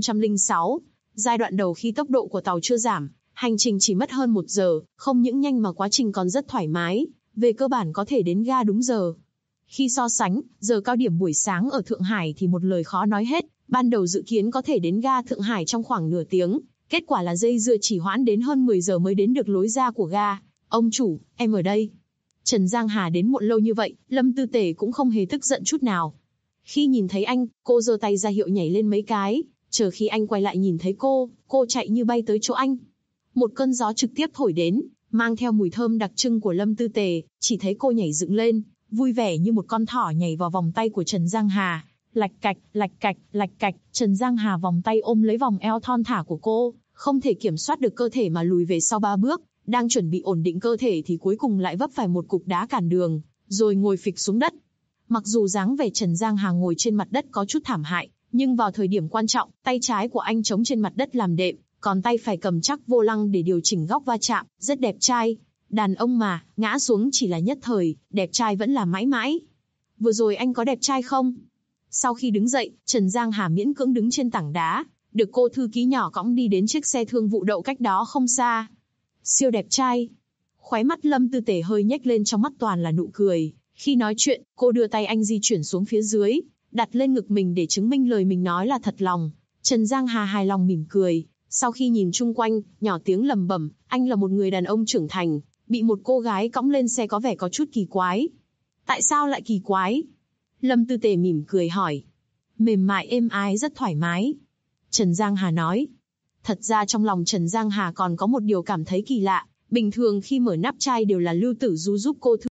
2006. Giai đoạn đầu khi tốc độ của tàu chưa giảm, hành trình chỉ mất hơn 1 giờ, không những nhanh mà quá trình còn rất thoải mái, về cơ bản có thể đến ga đúng giờ. Khi so sánh, giờ cao điểm buổi sáng ở Thượng Hải thì một lời khó nói hết, ban đầu dự kiến có thể đến ga Thượng Hải trong khoảng nửa tiếng, kết quả là dây dưa chỉ hoãn đến hơn 10 giờ mới đến được lối ra của ga. Ông chủ, em ở đây. Trần Giang Hà đến muộn lâu như vậy, Lâm Tư Tề cũng không hề tức giận chút nào. Khi nhìn thấy anh, cô giơ tay ra hiệu nhảy lên mấy cái, chờ khi anh quay lại nhìn thấy cô chạy như bay tới chỗ anh. Một cơn gió trực tiếp thổi đến, mang theo mùi thơm đặc trưng của Lâm Tư Tề, chỉ thấy cô nhảy dựng lên, vui vẻ như một con thỏ nhảy vào vòng tay của Trần Giang Hà. Lạch cạch, lạch cạch, lạch cạch, Trần Giang Hà vòng tay ôm lấy vòng eo thon thả của cô, không thể kiểm soát được cơ thể mà lùi về sau 3 bước, đang chuẩn bị ổn định cơ thể thì cuối cùng lại vấp phải một cục đá cản đường, rồi ngồi phịch xuống đất. Mặc dù dáng vẻ Trần Giang Hà ngồi trên mặt đất có chút thảm hại, nhưng vào thời điểm quan trọng, tay trái của anh chống trên mặt đất làm đệm, còn tay phải cầm chắc vô lăng để điều chỉnh góc va chạm, rất đẹp trai. Đàn ông mà, ngã xuống chỉ là nhất thời, đẹp trai vẫn là mãi mãi. Vừa rồi anh có đẹp trai không? Sau khi đứng dậy, Trần Giang Hà miễn cưỡng đứng trên tảng đá, được cô thư ký nhỏ cõng đi đến chiếc xe thương vụ đậu cách đó không xa. Siêu đẹp trai. Khóe mắt Lâm Tư Tề hơi nhếch lên, trong mắt toàn là nụ cười. Khi nói chuyện, cô đưa tay anh di chuyển xuống phía dưới, đặt lên ngực mình để chứng minh lời mình nói là thật lòng. Trần Giang Hà hài lòng mỉm cười. Sau khi nhìn chung quanh, nhỏ tiếng lẩm bẩm, anh là một người đàn ông trưởng thành, bị một cô gái cõng lên xe có vẻ có chút kỳ quái. Tại sao lại kỳ quái? Lâm Tư Tề mỉm cười hỏi. Mềm mại êm ái rất thoải mái. Trần Giang Hà nói. Thật ra trong lòng Trần Giang Hà còn có một điều cảm thấy kỳ lạ. Bình thường khi mở nắp chai đều là Lưu Tử Du giúp cô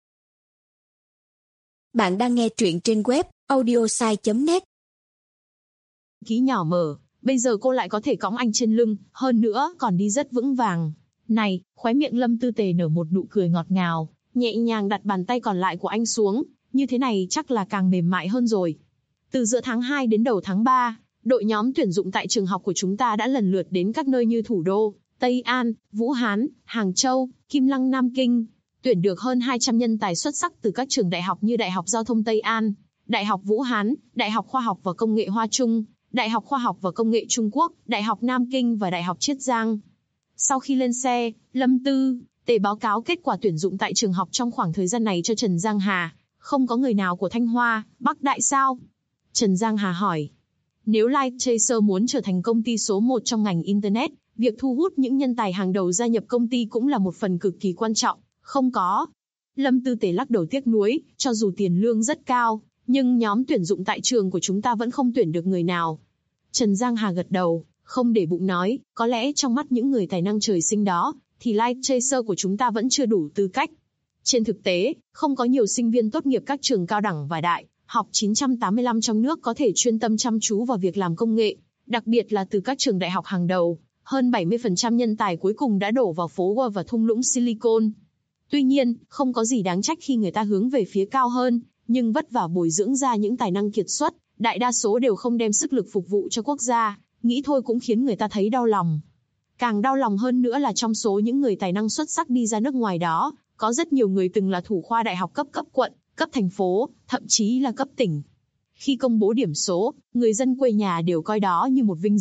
Bạn đang nghe truyện trên web audiosai.net. Ký nhỏ mở, bây giờ cô lại có thể cõng anh trên lưng, hơn nữa còn đi rất vững vàng. Này, khóe miệng Lâm Tư Tề nở một nụ cười ngọt ngào, nhẹ nhàng đặt bàn tay còn lại của anh xuống, như thế này chắc là càng mềm mại hơn rồi. Từ giữa tháng 2 đến đầu tháng 3, đội nhóm tuyển dụng tại trường học của chúng ta đã lần lượt đến các nơi như Thủ Đô, Tây An, Vũ Hán, Hàng Châu, Kim Lăng, Nam Kinh, tuyển được hơn 200 nhân tài xuất sắc từ các trường đại học như Đại học Giao thông Tây An, Đại học Vũ Hán, Đại học Khoa học và Công nghệ Hoa Trung, Đại học Khoa học và Công nghệ Trung Quốc, Đại học Nam Kinh và Đại học Chiết Giang. Sau khi lên xe, Lâm Tư Tề báo cáo kết quả tuyển dụng tại trường học trong khoảng thời gian này cho Trần Giang Hà. Không có người nào của Thanh Hoa, Bắc Đại sao? Trần Giang Hà hỏi. Nếu Light Chaser muốn trở thành công ty số 1 trong ngành Internet, việc thu hút những nhân tài hàng đầu gia nhập công ty cũng là một phần cực kỳ quan trọng. Không có. Lâm Tư Tề lắc đầu tiếc nuối, cho dù tiền lương rất cao, nhưng nhóm tuyển dụng tại trường của chúng ta vẫn không tuyển được người nào. Trần Giang Hà gật đầu, không để bụng nói, có lẽ trong mắt những người tài năng trời sinh đó, thì Light Chaser của chúng ta vẫn chưa đủ tư cách. Trên thực tế, không có nhiều sinh viên tốt nghiệp các trường cao đẳng và đại học 985 trong nước có thể chuyên tâm chăm chú vào việc làm công nghệ, đặc biệt là từ các trường đại học hàng đầu. Hơn 70% nhân tài cuối cùng đã đổ vào phố Wall và thung lũng Silicon. Tuy nhiên, không có gì đáng trách khi người ta hướng về phía cao hơn, nhưng vất vả bồi dưỡng ra những tài năng kiệt xuất, đại đa số đều không đem sức lực phục vụ cho quốc gia, nghĩ thôi cũng khiến người ta thấy đau lòng. Càng đau lòng hơn nữa là trong số những người tài năng xuất sắc đi ra nước ngoài đó, có rất nhiều người từng là thủ khoa đại học cấp quận, cấp thành phố, thậm chí là cấp tỉnh. Khi công bố điểm số, người dân quê nhà đều coi đó như một vinh dự,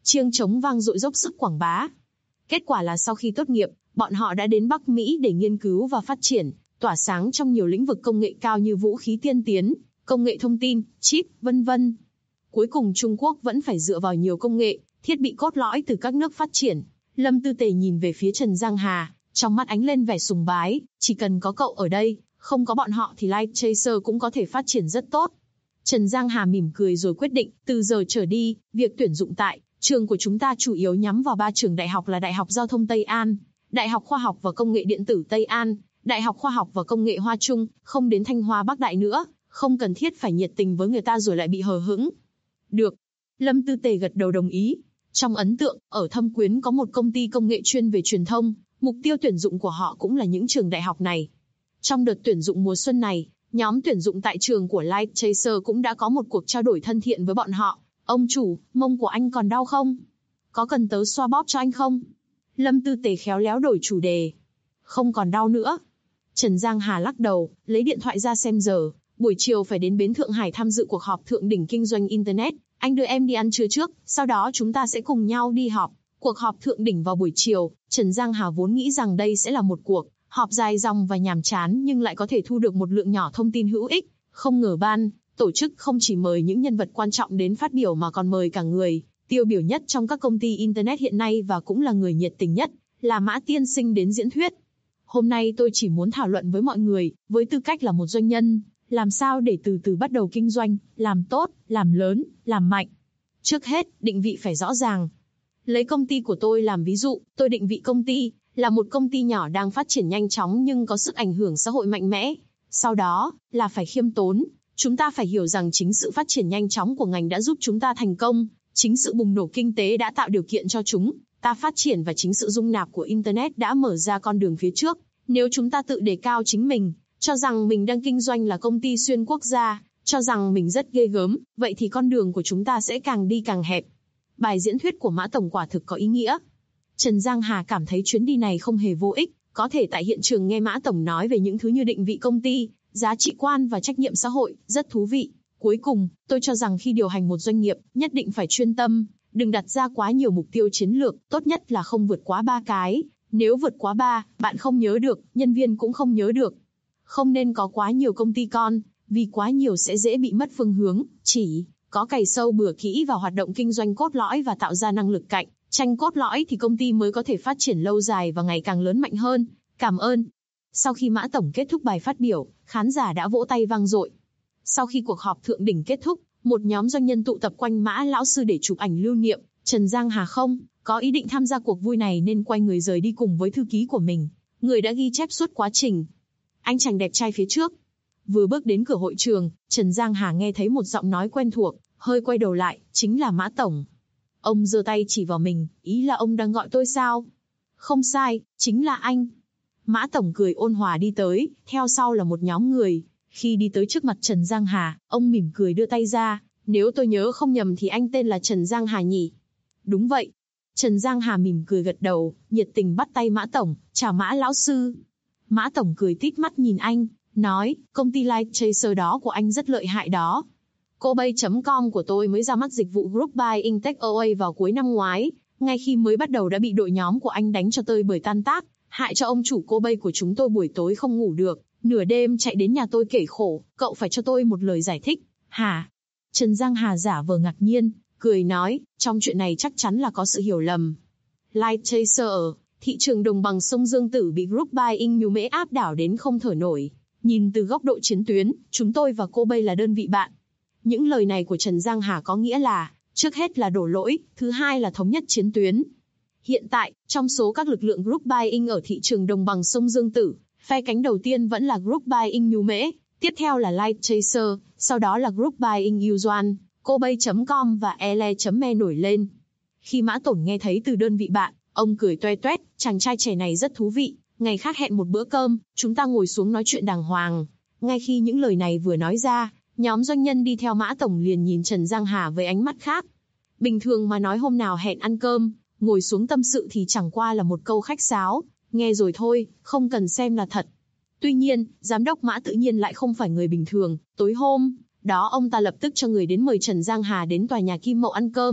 chiêng trống vang dội dốc sức quảng bá. Kết quả là sau khi tốt nghiệp, bọn họ đã đến Bắc Mỹ để nghiên cứu và phát triển, tỏa sáng trong nhiều lĩnh vực công nghệ cao như vũ khí tiên tiến, công nghệ thông tin, chip, vân vân. Cuối cùng Trung Quốc vẫn phải dựa vào nhiều công nghệ, thiết bị cốt lõi từ các nước phát triển. Lâm Tư Tề nhìn về phía Trần Giang Hà, trong mắt ánh lên vẻ sùng bái, chỉ cần có cậu ở đây, không có bọn họ thì Light Chaser cũng có thể phát triển rất tốt. Trần Giang Hà mỉm cười rồi quyết định, từ giờ trở đi, việc tuyển dụng tại trường của chúng ta chủ yếu nhắm vào 3 trường đại học là Đại học Giao thông Tây An, Đại học Khoa học và Công nghệ Điện tử Tây An, Đại học Khoa học và Công nghệ Hoa Trung, không đến Thanh Hoa Bắc Đại nữa, không cần thiết phải nhiệt tình với người ta rồi lại bị hờ hững. Được. Lâm Tư Tề gật đầu đồng ý. Trong ấn tượng, ở Thâm Quyến có một công ty công nghệ chuyên về truyền thông, mục tiêu tuyển dụng của họ cũng là những trường đại học này. Trong đợt tuyển dụng mùa xuân này, nhóm tuyển dụng tại trường của Light Chaser cũng đã có một cuộc trao đổi thân thiện với bọn họ. Ông chủ, mông của anh còn đau không? Có cần tớ xoa bóp cho anh không? Lâm Tư Tề khéo léo đổi chủ đề. Không còn đau nữa. Trần Giang Hà lắc đầu, lấy điện thoại ra xem giờ. Buổi chiều phải đến bến Thượng Hải tham dự cuộc họp thượng đỉnh kinh doanh Internet. Anh đưa em đi ăn trưa trước, sau đó chúng ta sẽ cùng nhau đi họp. Cuộc họp thượng đỉnh vào buổi chiều, Trần Giang Hà vốn nghĩ rằng đây sẽ là một cuộc họp dài dòng và nhàm chán nhưng lại có thể thu được một lượng nhỏ thông tin hữu ích. Không ngờ ban tổ chức không chỉ mời những nhân vật quan trọng đến phát biểu mà còn mời cả người tiêu biểu nhất trong các công ty Internet hiện nay và cũng là người nhiệt tình nhất, là Mã Tiên Sinh đến diễn thuyết. Hôm nay tôi chỉ muốn thảo luận với mọi người, với tư cách là một doanh nhân, làm sao để từ từ bắt đầu kinh doanh, làm tốt, làm lớn, làm mạnh. Trước hết, định vị phải rõ ràng. Lấy công ty của tôi làm ví dụ, tôi định vị công ty là một công ty nhỏ đang phát triển nhanh chóng nhưng có sức ảnh hưởng xã hội mạnh mẽ. Sau đó, là phải khiêm tốn. Chúng ta phải hiểu rằng chính sự phát triển nhanh chóng của ngành đã giúp chúng ta thành công, chính sự bùng nổ kinh tế đã tạo điều kiện cho chúng ta phát triển và chính sự dung nạp của Internet đã mở ra con đường phía trước. Nếu chúng ta tự đề cao chính mình, cho rằng mình đang kinh doanh là công ty xuyên quốc gia, cho rằng mình rất ghê gớm, vậy thì con đường của chúng ta sẽ càng đi càng hẹp. Bài diễn thuyết của Mã Tổng quả thực có ý nghĩa. Trần Giang Hà cảm thấy chuyến đi này không hề vô ích, có thể tại hiện trường nghe Mã Tổng nói về những thứ như định vị công ty, giá trị quan và trách nhiệm xã hội, rất thú vị. Cuối cùng, tôi cho rằng khi điều hành một doanh nghiệp, nhất định phải chuyên tâm, đừng đặt ra quá nhiều mục tiêu chiến lược, tốt nhất là không vượt quá 3 cái. Nếu vượt quá 3, bạn không nhớ được, nhân viên cũng không nhớ được. Không nên có quá nhiều công ty con, vì quá nhiều sẽ dễ bị mất phương hướng, chỉ có cày sâu bừa kỹ vào hoạt động kinh doanh cốt lõi và tạo ra năng lực cạnh tranh cốt lõi thì công ty mới có thể phát triển lâu dài và ngày càng lớn mạnh hơn. Cảm ơn. Sau khi Mã Tổng kết thúc bài phát biểu, khán giả đã vỗ tay vang dội. Sau khi cuộc họp thượng đỉnh kết thúc, một nhóm doanh nhân tụ tập quanh Mã lão sư để chụp ảnh lưu niệm. Trần Giang Hà không có ý định tham gia cuộc vui này nên quay người rời đi cùng với thư ký của mình, người đã ghi chép suốt quá trình. Anh chàng đẹp trai phía trước. Vừa bước đến cửa hội trường, Trần Giang Hà nghe thấy một giọng nói quen thuộc, hơi quay đầu lại, chính là Mã Tổng. Ông giơ tay chỉ vào mình, ý là ông đang gọi tôi sao? Không sai, chính là anh. Mã Tổng cười ôn hòa đi tới, theo sau là một nhóm người. Khi đi tới trước mặt Trần Giang Hà, ông mỉm cười đưa tay ra. Nếu tôi nhớ không nhầm thì anh tên là Trần Giang Hà nhỉ? Đúng vậy. Trần Giang Hà mỉm cười gật đầu, nhiệt tình bắt tay Mã Tổng, chào Mã lão sư. Mã Tổng cười tít mắt nhìn anh, nói, công ty Light Chaser đó của anh rất lợi hại đó. Cobay.com của tôi mới ra mắt dịch vụ Group Buying Takeaway vào cuối năm ngoái, ngay khi mới bắt đầu đã bị đội nhóm của anh đánh cho tơi bời tan tác, hại cho ông chủ Cobay của chúng tôi buổi tối không ngủ được, nửa đêm chạy đến nhà tôi kể khổ, cậu phải cho tôi một lời giải thích. Hả? Trần Giang Hà giả vờ ngạc nhiên, cười nói, trong chuyện này chắc chắn là có sự hiểu lầm. Light Chaser ở thị trường đồng bằng sông Dương Tử bị Group Buying nhu mễ áp đảo đến không thở nổi. Nhìn từ góc độ chiến tuyến, chúng tôi và Cobay là đơn vị bạn. Những lời này của Trần Giang Hà có nghĩa là, trước hết là đổ lỗi, thứ hai là thống nhất chiến tuyến. Hiện tại, trong số các lực lượng Group Buying ở thị trường đồng bằng sông Dương Tử, phe cánh đầu tiên vẫn là Group Buying nhu mễ, tiếp theo là Light Chaser, sau đó là Group Buying Yuan, Cobay.com và Ele.me nổi lên. Khi Mã Tổng nghe thấy từ đơn vị bạn, ông cười toe toét, chàng trai trẻ này rất thú vị, ngày khác hẹn một bữa cơm, chúng ta ngồi xuống nói chuyện đàng hoàng. Ngay khi những lời này vừa nói ra, nhóm doanh nhân đi theo Mã Tổng liền nhìn Trần Giang Hà với ánh mắt khác. Bình thường mà nói hôm nào hẹn ăn cơm, ngồi xuống tâm sự thì chẳng qua là một câu khách sáo, nghe rồi thôi, không cần xem là thật. Tuy nhiên, giám đốc Mã tự nhiên lại không phải người bình thường, tối hôm đó ông ta lập tức cho người đến mời Trần Giang Hà đến tòa nhà Kim Mậu ăn cơm.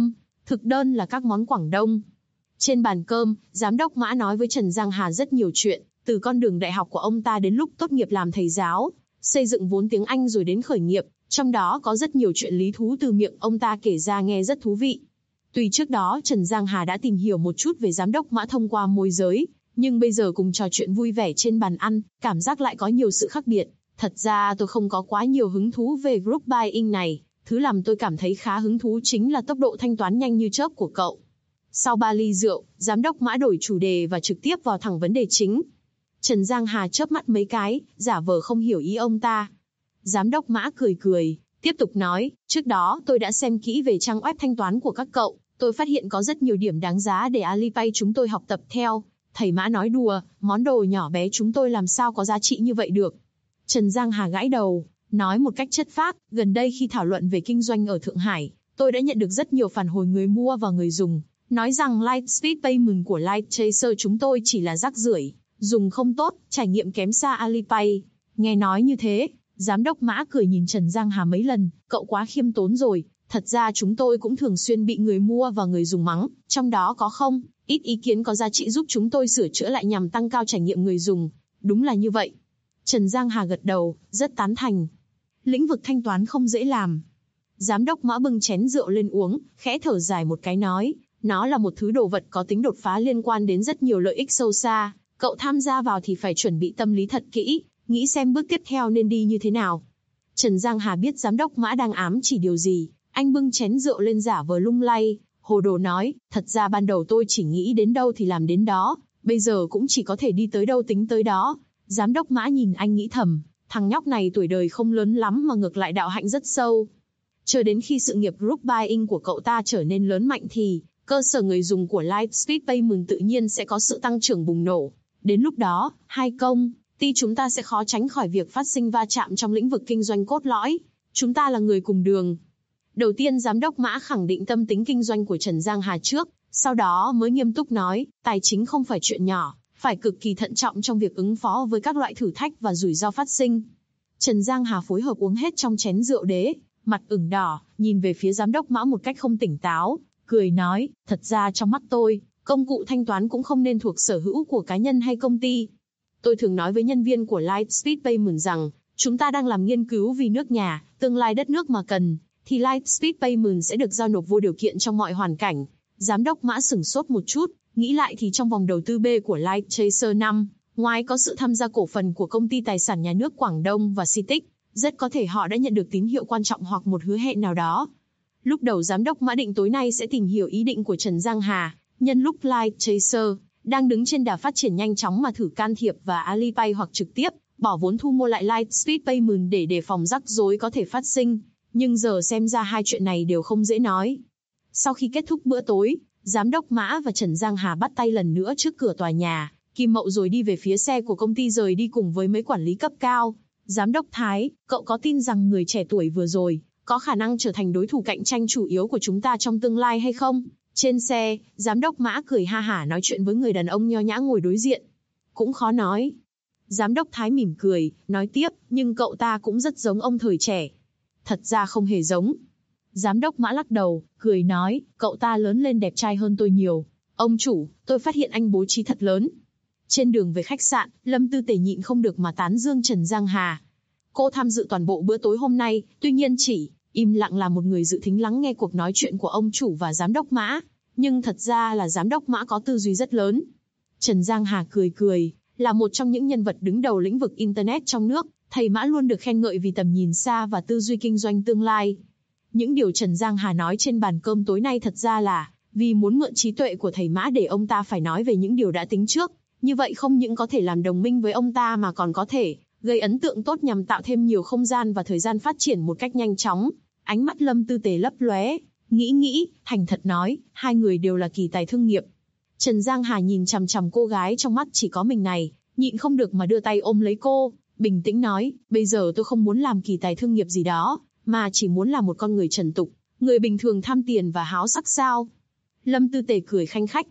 Thực đơn là các món Quảng Đông. Trên bàn cơm, giám đốc Mã nói với Trần Giang Hà rất nhiều chuyện, từ con đường đại học của ông ta đến lúc tốt nghiệp làm thầy giáo, xây dựng vốn tiếng Anh rồi đến khởi nghiệp, trong đó có rất nhiều chuyện lý thú từ miệng ông ta kể ra nghe rất thú vị. Tuy trước đó Trần Giang Hà đã tìm hiểu một chút về giám đốc Mã thông qua môi giới, nhưng bây giờ cùng trò chuyện vui vẻ trên bàn ăn, cảm giác lại có nhiều sự khác biệt. Thật ra tôi không có quá nhiều hứng thú về group buying này, thứ làm tôi cảm thấy khá hứng thú chính là tốc độ thanh toán nhanh như chớp của cậu. Sau 3 ly rượu, giám đốc Mã đổi chủ đề và trực tiếp vào thẳng vấn đề chính. Trần Giang Hà chớp mắt mấy cái, giả vờ không hiểu ý ông ta. Giám đốc Mã cười cười, tiếp tục nói, trước đó tôi đã xem kỹ về trang web thanh toán của các cậu, tôi phát hiện có rất nhiều điểm đáng giá để Alipay chúng tôi học tập theo. Thầy Mã nói đùa, món đồ nhỏ bé chúng tôi làm sao có giá trị như vậy được. Trần Giang Hà gãi đầu, nói một cách chất phác, gần đây khi thảo luận về kinh doanh ở Thượng Hải, tôi đã nhận được rất nhiều phản hồi người mua và người dùng, nói rằng Lightspeed Payment của Lightchaser chúng tôi chỉ là rác rưởi, dùng không tốt, trải nghiệm kém xa Alipay. Nghe nói như thế, giám đốc Mã cười nhìn Trần Giang Hà mấy lần, cậu quá khiêm tốn rồi, thật ra chúng tôi cũng thường xuyên bị người mua và người dùng mắng, trong đó có không ít ý kiến có giá trị giúp chúng tôi sửa chữa lại nhằm tăng cao trải nghiệm người dùng. Đúng là như vậy. Trần Giang Hà gật đầu, rất tán thành. Lĩnh vực thanh toán không dễ làm. Giám đốc Mã bưng chén rượu lên uống, khẽ thở dài một cái nói, nó là một thứ đồ vật có tính đột phá liên quan đến rất nhiều lợi ích sâu xa, cậu tham gia vào thì phải chuẩn bị tâm lý thật kỹ, nghĩ xem bước tiếp theo nên đi như thế nào. Trần Giang Hà biết giám đốc Mã đang ám chỉ điều gì, anh bưng chén rượu lên giả vờ lung lay, hồ đồ nói, thật ra ban đầu tôi chỉ nghĩ đến đâu thì làm đến đó, bây giờ cũng chỉ có thể đi tới đâu tính tới đó. Giám đốc Mã nhìn anh nghĩ thầm, thằng nhóc này tuổi đời không lớn lắm mà ngược lại đạo hạnh rất sâu. Chờ đến khi sự nghiệp group buying của cậu ta trở nên lớn mạnh thì, cơ sở người dùng của Lightspeed Payment tự nhiên sẽ có sự tăng trưởng bùng nổ. Đến lúc đó, hai công ty chúng ta sẽ khó tránh khỏi việc phát sinh va chạm trong lĩnh vực kinh doanh cốt lõi. Chúng ta là người cùng đường. Đầu tiên giám đốc Mã khẳng định tâm tính kinh doanh của Trần Giang Hà trước, sau đó mới nghiêm túc nói, tài chính không phải chuyện nhỏ, phải cực kỳ thận trọng trong việc ứng phó với các loại thử thách và rủi ro phát sinh. Trần Giang Hà phối hợp uống hết trong chén rượu đế, mặt ửng đỏ, nhìn về phía giám đốc Mã một cách không tỉnh táo, cười nói, thật ra trong mắt tôi, công cụ thanh toán cũng không nên thuộc sở hữu của cá nhân hay công ty. Tôi thường nói với nhân viên của Lightspeed Payment rằng, chúng ta đang làm nghiên cứu vì nước nhà, tương lai đất nước mà cần, thì Lightspeed Payment sẽ được giao nộp vô điều kiện trong mọi hoàn cảnh. Giám đốc Mã sửng sốt một chút, nghĩ lại thì trong vòng đầu tư B của Lightchaser 5, ngoài có sự tham gia cổ phần của công ty tài sản nhà nước Quảng Đông và Citic, rất có thể họ đã nhận được tín hiệu quan trọng hoặc một hứa hẹn nào đó. Lúc đầu giám đốc Mã định tối nay sẽ tìm hiểu ý định của Trần Giang Hà, nhân lúc Lightchaser đang đứng trên đà phát triển nhanh chóng mà thử can thiệp và Alipay hoặc trực tiếp bỏ vốn thu mua lại Lightspeed Payment để đề phòng rắc rối có thể phát sinh. Nhưng giờ xem ra hai chuyện này đều không dễ nói. Sau khi kết thúc bữa tối, giám đốc Mã và Trần Giang Hà bắt tay lần nữa trước cửa tòa nhà, Kim Mậu rồi đi về phía xe của công ty rời đi cùng với mấy quản lý cấp cao. Giám đốc Thái, cậu có tin rằng người trẻ tuổi vừa rồi có khả năng trở thành đối thủ cạnh tranh chủ yếu của chúng ta trong tương lai hay không? Trên xe, giám đốc Mã cười ha hả nói chuyện với người đàn ông nho nhã ngồi đối diện. Cũng khó nói. Giám đốc Thái mỉm cười, nói tiếp, nhưng cậu ta cũng rất giống ông thời trẻ. Thật ra không hề giống. Giám đốc Mã lắc đầu, cười nói, cậu ta lớn lên đẹp trai hơn tôi nhiều. Ông chủ, tôi phát hiện anh bố trí thật lớn. Trên đường về khách sạn, Lâm Tư Tề nhịn không được mà tán dương Trần Giang Hà. Cô tham dự toàn bộ bữa tối hôm nay, tuy nhiên chỉ im lặng là một người dự thính lắng nghe cuộc nói chuyện của ông chủ và giám đốc Mã. Nhưng thật ra là giám đốc Mã có tư duy rất lớn. Trần Giang Hà cười cười, là một trong những nhân vật đứng đầu lĩnh vực Internet trong nước, thầy Mã luôn được khen ngợi vì tầm nhìn xa và tư duy kinh doanh tương lai. Những điều Trần Giang Hà nói trên bàn cơm tối nay thật ra là vì muốn mượn trí tuệ của thầy Mã để ông ta phải nói về những điều đã tính trước. Như vậy không những có thể làm đồng minh với ông ta mà còn có thể gây ấn tượng tốt nhằm tạo thêm nhiều không gian và thời gian phát triển một cách nhanh chóng. Ánh mắt Lâm Tư Tề lấp lóe, nghĩ, thành thật nói, hai người đều là kỳ tài thương nghiệp. Trần Giang Hà nhìn chằm chằm cô gái trong mắt chỉ có mình này, nhịn không được mà đưa tay ôm lấy cô, bình tĩnh nói, bây giờ tôi không muốn làm kỳ tài thương nghiệp gì đó, mà chỉ muốn là một con người trần tục, người bình thường tham tiền và háo sắc sao? Lâm Tư Tề cười khanh khách.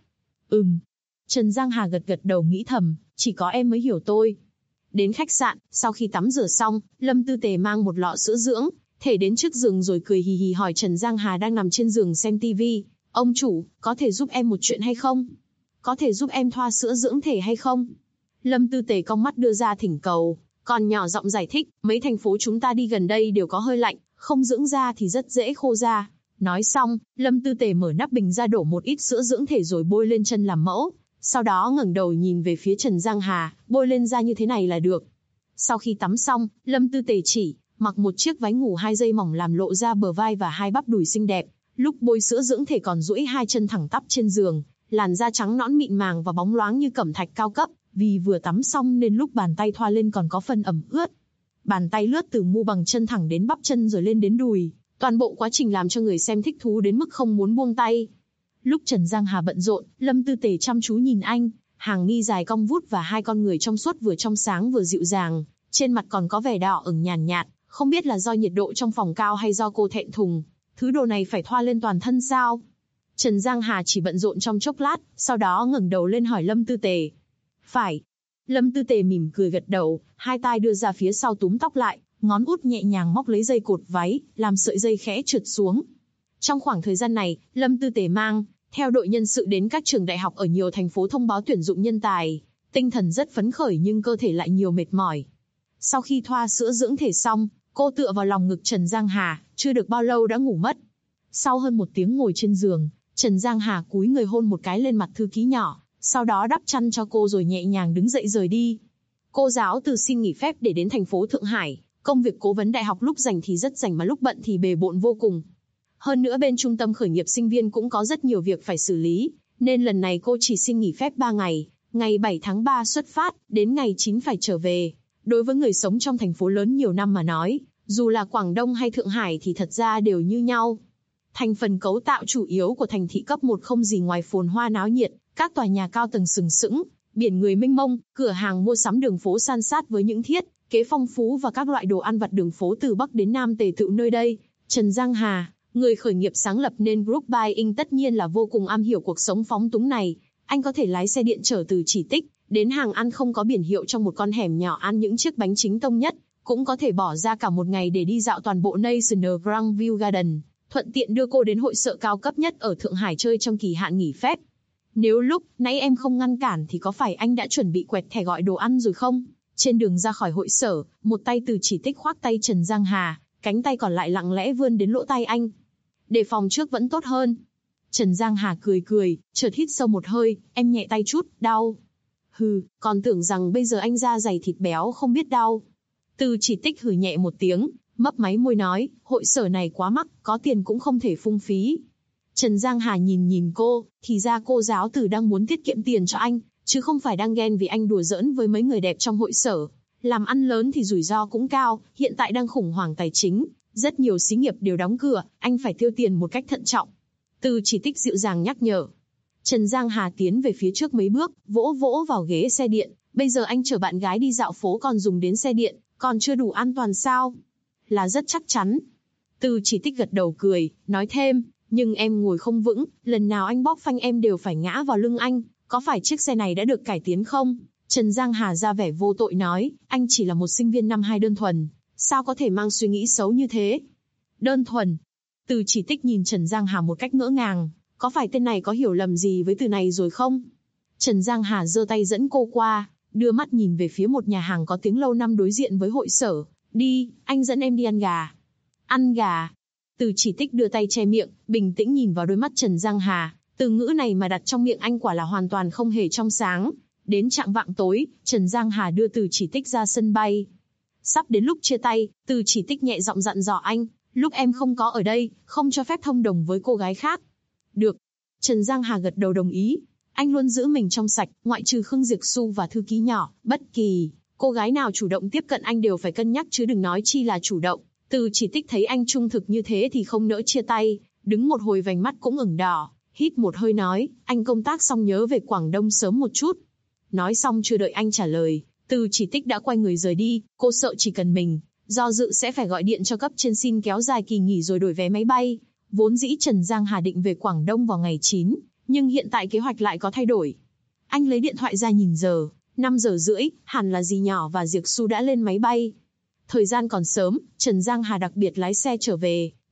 Trần Giang Hà gật gật đầu nghĩ thầm, chỉ có em mới hiểu tôi. Đến khách sạn, sau khi tắm rửa xong, Lâm Tư Tề mang một lọ sữa dưỡng, thể đến trước giường rồi cười hì hì hỏi Trần Giang Hà đang nằm trên giường xem TV. Ông chủ, có thể giúp em một chuyện hay không? Có thể giúp em thoa sữa dưỡng thể hay không? Lâm Tư Tề cong mắt đưa ra thỉnh cầu, còn nhỏ giọng giải thích, mấy thành phố chúng ta đi gần đây đều có hơi lạnh, không dưỡng da thì rất dễ khô da. Nói xong, Lâm Tư Tề mở nắp bình ra đổ một ít sữa dưỡng thể rồi bôi lên chân làm mẫu. Sau đó ngẩng đầu nhìn về phía Trần Giang Hà, bôi lên da như thế này là được. Sau khi tắm xong, Lâm Tư Tề chỉ mặc một chiếc váy ngủ 2 dây mỏng làm lộ ra bờ vai và hai bắp đùi xinh đẹp. Lúc bôi sữa dưỡng thể còn duỗi hai chân thẳng tắp trên giường, làn da trắng nõn mịn màng và bóng loáng như cẩm thạch cao cấp. Vì vừa tắm xong nên lúc bàn tay thoa lên còn có phần ẩm ướt. Bàn tay lướt từ mu bằng chân thẳng đến bắp chân rồi lên đến đùi. Toàn bộ quá trình làm cho người xem thích thú đến mức không muốn buông tay. Lúc Trần Giang Hà bận rộn, Lâm Tư Tề chăm chú nhìn anh, hàng mi dài cong vút và hai con người trong suốt vừa trong sáng vừa dịu dàng, trên mặt còn có vẻ đỏ ửng nhàn nhạt, không biết là do nhiệt độ trong phòng cao hay do cô thẹn thùng. Thứ đồ này phải thoa lên toàn thân sao? Trần Giang Hà chỉ bận rộn trong chốc lát, sau đó ngẩng đầu lên hỏi Lâm Tư Tề. Phải. Lâm Tư Tề mỉm cười gật đầu, hai tay đưa ra phía sau túm tóc lại, ngón út nhẹ nhàng móc lấy dây cột váy, làm sợi dây khẽ trượt xuống. Trong khoảng thời gian này, Lâm Tư Tề mang theo đội nhân sự đến các trường đại học ở nhiều thành phố thông báo tuyển dụng nhân tài. Tinh thần rất phấn khởi nhưng cơ thể lại nhiều mệt mỏi. Sau khi thoa sữa dưỡng thể xong, cô tựa vào lòng ngực Trần Giang Hà, chưa được bao lâu đã ngủ mất. Sau hơn 1 tiếng ngồi trên giường, Trần Giang Hà cúi người hôn một cái lên mặt thư ký nhỏ, sau đó đắp chăn cho cô rồi nhẹ nhàng đứng dậy rời đi. Cô giáo từ xin nghỉ phép để đến thành phố Thượng Hải, công việc cố vấn đại học lúc rảnh thì rất rảnh mà lúc bận thì bề bộn vô cùng. Hơn nữa bên trung tâm khởi nghiệp sinh viên cũng có rất nhiều việc phải xử lý, nên lần này cô chỉ xin nghỉ phép 3 ngày, ngày 7 tháng 3 xuất phát, đến ngày 9 phải trở về. Đối với người sống trong thành phố lớn nhiều năm mà nói, dù là Quảng Đông hay Thượng Hải thì thật ra đều như nhau. Thành phần cấu tạo chủ yếu của thành thị cấp 1 không gì ngoài phồn hoa náo nhiệt, các tòa nhà cao tầng sừng sững, biển người mênh mông, cửa hàng mua sắm đường phố san sát với những thiết kế phong phú và các loại đồ ăn vặt đường phố từ Bắc đến Nam tề tựu nơi đây. Trần Giang Hà, người khởi nghiệp sáng lập nên Group Buying tất nhiên là vô cùng am hiểu cuộc sống phóng túng này. Anh có thể lái xe điện chở từ Chỉ Tích đến hàng ăn không có biển hiệu trong một con hẻm nhỏ ăn những chiếc bánh chính tông nhất, cũng có thể bỏ ra cả một ngày để đi dạo toàn bộ National Grandview Garden, thuận tiện đưa cô đến hội sở cao cấp nhất ở Thượng Hải chơi trong kỳ hạn nghỉ phép. Nếu lúc nãy em không ngăn cản thì có phải anh đã chuẩn bị quẹt thẻ gọi đồ ăn rồi không? Trên đường ra khỏi hội sở, một tay từ Chỉ Tích khoác tay Trần Giang Hà, cánh tay còn lại lặng lẽ vươn đến lỗ tai anh. Đề phòng trước vẫn tốt hơn. Trần Giang Hà cười cười, chợt hít sâu một hơi, em nhẹ tay chút, đau. Hừ, còn tưởng rằng bây giờ anh da dày thịt béo không biết đau. Từ Chỉ Tích hừ nhẹ một tiếng, mấp máy môi nói, hội sở này quá mắc, có tiền cũng không thể phung phí. Trần Giang Hà nhìn cô, thì ra cô giáo tử đang muốn tiết kiệm tiền cho anh, chứ không phải đang ghen vì anh đùa giỡn với mấy người đẹp trong hội sở. Làm ăn lớn thì rủi ro cũng cao, hiện tại đang khủng hoảng tài chính, rất nhiều xí nghiệp đều đóng cửa, anh phải tiêu tiền một cách thận trọng. Từ Chỉ Tích dịu dàng nhắc nhở. Trần Giang Hà tiến về phía trước mấy bước, vỗ vỗ vào ghế xe điện, bây giờ anh chở bạn gái đi dạo phố còn dùng đến xe điện, còn chưa đủ an toàn sao? Là rất chắc chắn. Từ Chỉ Tích gật đầu cười, nói thêm, nhưng em ngồi không vững, lần nào anh bóp phanh em đều phải ngã vào lưng anh, có phải chiếc xe này đã được cải tiến không? Trần Giang Hà ra vẻ vô tội nói, anh chỉ là một sinh viên năm 2 đơn thuần, sao có thể mang suy nghĩ xấu như thế? Đơn thuần. Từ Chỉ Tích nhìn Trần Giang Hà một cách ngỡ ngàng, có phải tên này có hiểu lầm gì với từ này rồi không? Trần Giang Hà giơ tay dẫn cô qua, đưa mắt nhìn về phía một nhà hàng có tiếng lâu năm đối diện với hội sở. Đi, anh dẫn em đi ăn gà. Ăn gà. Từ Chỉ Tích đưa tay che miệng, bình tĩnh nhìn vào đôi mắt Trần Giang Hà. Từ ngữ này mà đặt trong miệng anh quả là hoàn toàn không hề trong sáng. Đến chạng vạng tối, Trần Giang Hà đưa Từ Chỉ Tích ra sân bay. Sắp đến lúc chia tay, Từ Chỉ Tích nhẹ giọng dặn dò anh, lúc em không có ở đây, không cho phép thông đồng với cô gái khác. Được. Trần Giang Hà gật đầu đồng ý. Anh luôn giữ mình trong sạch, ngoại trừ Khương Diệp Xu và thư ký nhỏ, bất kỳ cô gái nào chủ động tiếp cận anh đều phải cân nhắc chứ đừng nói chi là chủ động. Từ Chỉ Tích thấy anh trung thực như thế thì không nỡ chia tay, đứng một hồi vành mắt cũng ửng đỏ, hít một hơi nói, anh công tác xong nhớ về Quảng Đông sớm một chút. Nói xong chưa đợi anh trả lời, Từ Chỉ Tích đã quay người rời đi, cô sợ chỉ cần mình do dự sẽ phải gọi điện cho cấp trên xin kéo dài kỳ nghỉ rồi đổi vé máy bay. Vốn dĩ Trần Giang Hà định về Quảng Đông vào ngày 9, nhưng hiện tại kế hoạch lại có thay đổi. Anh lấy điện thoại ra nhìn giờ, 5 giờ rưỡi, hẳn là dì nhỏ và Diệp Xu đã lên máy bay. Thời gian còn sớm, Trần Giang Hà đặc biệt lái xe trở về,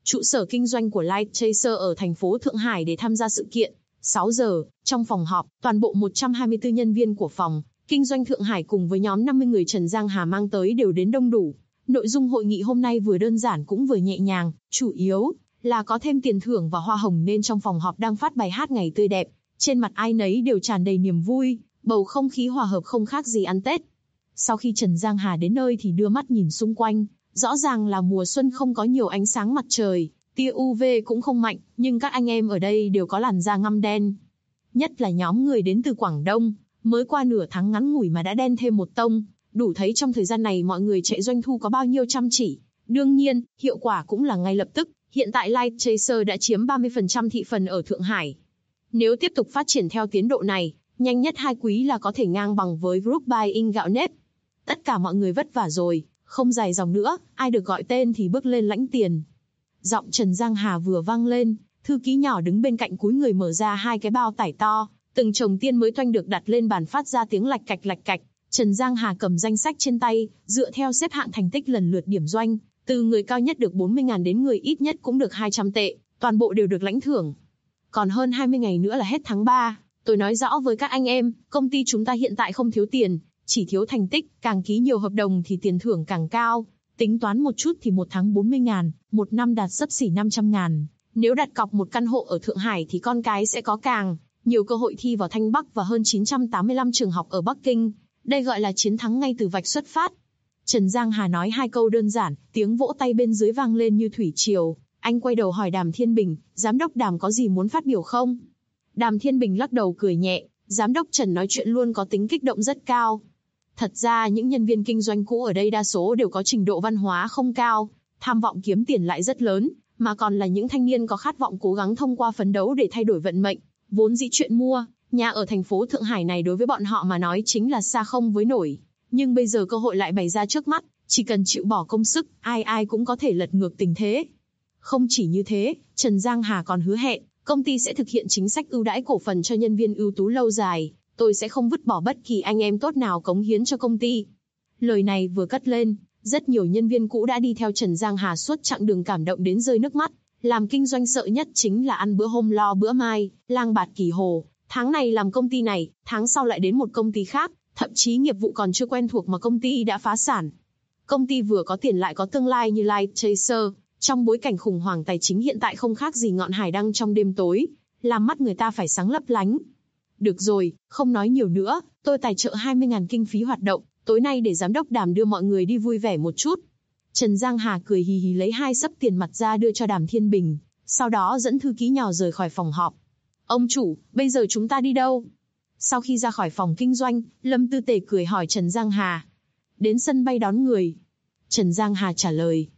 trụ sở kinh doanh của Light Chaser ở thành phố Thượng Hải để tham gia sự kiện. 6 giờ, trong phòng họp, toàn bộ 124 nhân viên của phòng kinh doanh Thượng Hải cùng với nhóm 50 người Trần Giang Hà mang tới đều đến đông đủ. Nội dung hội nghị hôm nay vừa đơn giản cũng vừa nhẹ nhàng, chủ yếu là có thêm tiền thưởng và hoa hồng nên trong phòng họp đang phát bài hát Ngày Tươi Đẹp. Trên mặt ai nấy đều tràn đầy niềm vui, bầu không khí hòa hợp không khác gì ăn Tết. Sau khi Trần Giang Hà đến nơi thì đưa mắt nhìn xung quanh, rõ ràng là mùa xuân không có nhiều ánh sáng mặt trời, tia UV cũng không mạnh, nhưng các anh em ở đây đều có làn da ngăm đen. Nhất là nhóm người đến từ Quảng Đông, mới qua nửa tháng ngắn ngủi mà đã đen thêm một tông, đủ thấy trong thời gian này mọi người chạy doanh thu có bao nhiêu chăm chỉ. Đương nhiên, hiệu quả cũng là ngay lập tức, hiện tại Light Chaser đã chiếm 30% thị phần ở Thượng Hải. Nếu tiếp tục phát triển theo tiến độ này, nhanh nhất 2 quý là có thể ngang bằng với Group Buy-in gạo nếp. Tất cả mọi người vất vả rồi, không dài dòng nữa, ai được gọi tên thì bước lên lãnh tiền. Giọng Trần Giang Hà vừa vang lên, thư ký nhỏ đứng bên cạnh cúi người mở ra 2 cái bao tải to, từng chồng tiên mới toanh được đặt lên bàn phát ra tiếng lạch cạch. Trần Giang Hà cầm danh sách trên tay, dựa theo xếp hạng thành tích lần lượt điểm doanh, từ người cao nhất được 40.000 đến người ít nhất cũng được 200 tệ, toàn bộ đều được lãnh thưởng. Còn hơn 20 ngày nữa là hết tháng 3, tôi nói rõ với các anh em, công ty chúng ta hiện tại không thiếu tiền, chỉ thiếu thành tích, càng ký nhiều hợp đồng thì tiền thưởng càng cao. Tính toán một chút thì một tháng 40.000, một năm đạt xấp xỉ 500.000. Nếu đặt cọc một căn hộ ở Thượng Hải thì con cái sẽ có càng nhiều cơ hội thi vào Thanh Bắc và hơn 985 trường học ở Bắc Kinh. Đây gọi là chiến thắng ngay từ vạch xuất phát. Trần Giang Hà nói 2 câu đơn giản, tiếng vỗ tay bên dưới vang lên như thủy triều. Anh quay đầu hỏi Đàm Thiên Bình, giám đốc Đàm có gì muốn phát biểu không? Đàm Thiên Bình lắc đầu cười nhẹ, giám đốc Trần nói chuyện luôn có tính kích động rất cao. Thật ra những nhân viên kinh doanh cũ ở đây đa số đều có trình độ văn hóa không cao, tham vọng kiếm tiền lại rất lớn, mà còn là những thanh niên có khát vọng cố gắng thông qua phấn đấu để thay đổi vận mệnh. Vốn dĩ chuyện mua nhà ở thành phố Thượng Hải này đối với bọn họ mà nói chính là xa không với nổi. Nhưng bây giờ cơ hội lại bày ra trước mắt, chỉ cần chịu bỏ công sức, ai cũng có thể lật ngược tình thế. Không chỉ như thế, Trần Giang Hà còn hứa hẹn, công ty sẽ thực hiện chính sách ưu đãi cổ phần cho nhân viên ưu tú lâu dài. Tôi sẽ không vứt bỏ bất kỳ anh em tốt nào cống hiến cho công ty. Lời này vừa cất lên, rất nhiều nhân viên cũ đã đi theo Trần Giang Hà suốt chặng đường cảm động đến rơi nước mắt. Làm kinh doanh sợ nhất chính là ăn bữa hôm lo bữa mai, lang bạt kỳ hồ. Tháng này làm công ty này, tháng sau lại đến một công ty khác, thậm chí nghiệp vụ còn chưa quen thuộc mà công ty đã phá sản. Công ty vừa có tiền lại có tương lai như Light Chaser, trong bối cảnh khủng hoảng tài chính hiện tại không khác gì ngọn hải đăng trong đêm tối, làm mắt người ta phải sáng lấp lánh. Được rồi, không nói nhiều nữa, tôi tài trợ 20.000 kinh phí hoạt động, tối nay để giám đốc Đàm đưa mọi người đi vui vẻ một chút. Trần Giang Hà cười hì hì lấy 2 xấp tiền mặt ra đưa cho Đàm Thiên Bình, sau đó dẫn thư ký nhỏ rời khỏi phòng họp. Ông chủ, bây giờ chúng ta đi đâu? Sau khi ra khỏi phòng kinh doanh, Lâm Tư Tề cười hỏi Trần Giang Hà. Đến sân bay đón người. Trần Giang Hà trả lời,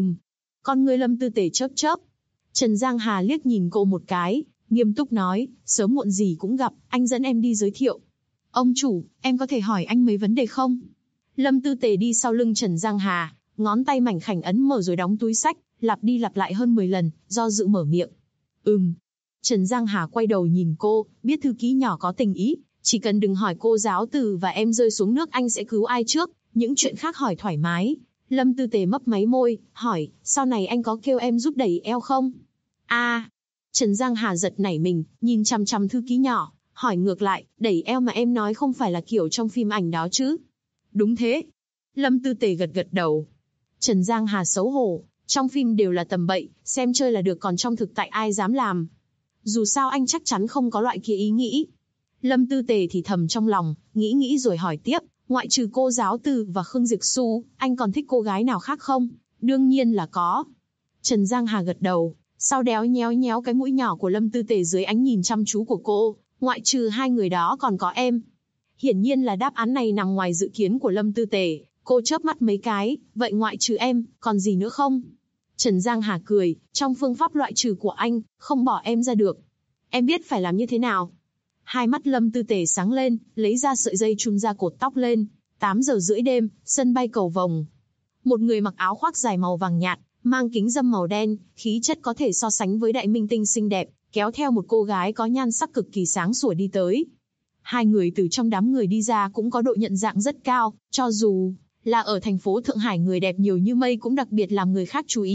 Con người Lâm Tư Tề chớp chớp. Trần Giang Hà liếc nhìn cô một cái, nghiêm túc nói, sớm muộn gì cũng gặp, anh dẫn em đi giới thiệu. Ông chủ, em có thể hỏi anh mấy vấn đề không? Lâm Tư Tề đi sau lưng Trần Giang Hà, ngón tay mảnh khảnh ấn mở rồi đóng túi xách, lặp đi lặp lại hơn 10 lần, do dự mở miệng. Trần Giang Hà quay đầu nhìn cô, biết thư ký nhỏ có tình ý, chỉ cần đừng hỏi cô giáo từ và em rơi xuống nước anh sẽ cứu ai trước, những chuyện khác hỏi thoải mái. Lâm Tư Tề mấp máy môi, hỏi, sau này anh có kêu em giúp đẩy eo không? Trần Giang Hà giật nảy mình, nhìn chằm chằm thư ký nhỏ, hỏi ngược lại, đẩy eo mà em nói không phải là kiểu trong phim ảnh đó chứ? Đúng thế. Lâm Tư Tề gật gật đầu. Trần Giang Hà xấu hổ, trong phim đều là tầm bậy, xem chơi là được còn trong thực tại ai dám làm. Dù sao anh chắc chắn không có loại kia ý nghĩ. Lâm Tư Tề thì thầm trong lòng, nghĩ rồi hỏi tiếp, ngoại trừ cô giáo Từ và Khương Diệp Xu, anh còn thích cô gái nào khác không? Đương nhiên là có. Trần Giang Hà gật đầu, sau đéo nhéo cái mũi nhỏ của Lâm Tư Tề dưới ánh nhìn chăm chú của cô, ngoại trừ 2 người đó còn có em. Hiển nhiên là đáp án này nằm ngoài dự kiến của Lâm Tư Tề, cô chớp mắt mấy cái, vậy ngoại trừ em, còn gì nữa không? Trần Giang Hà cười, trong phương pháp loại trừ của anh, không bỏ em ra được. Em biết phải làm như thế nào? Hai mắt Lâm Tư Tề sáng lên, lấy ra sợi dây chun ra cột tóc lên. 8 giờ rưỡi đêm, sân bay Cầu Vồng. Một người mặc áo khoác dài màu vàng nhạt, mang kính râm màu đen, khí chất có thể so sánh với đại minh tinh xinh đẹp, kéo theo một cô gái có nhan sắc cực kỳ sáng sủa đi tới. 2 người từ trong đám người đi ra cũng có độ nhận dạng rất cao, cho dù là ở thành phố Thượng Hải người đẹp nhiều như mây cũng đặc biệt làm người khác chú ý.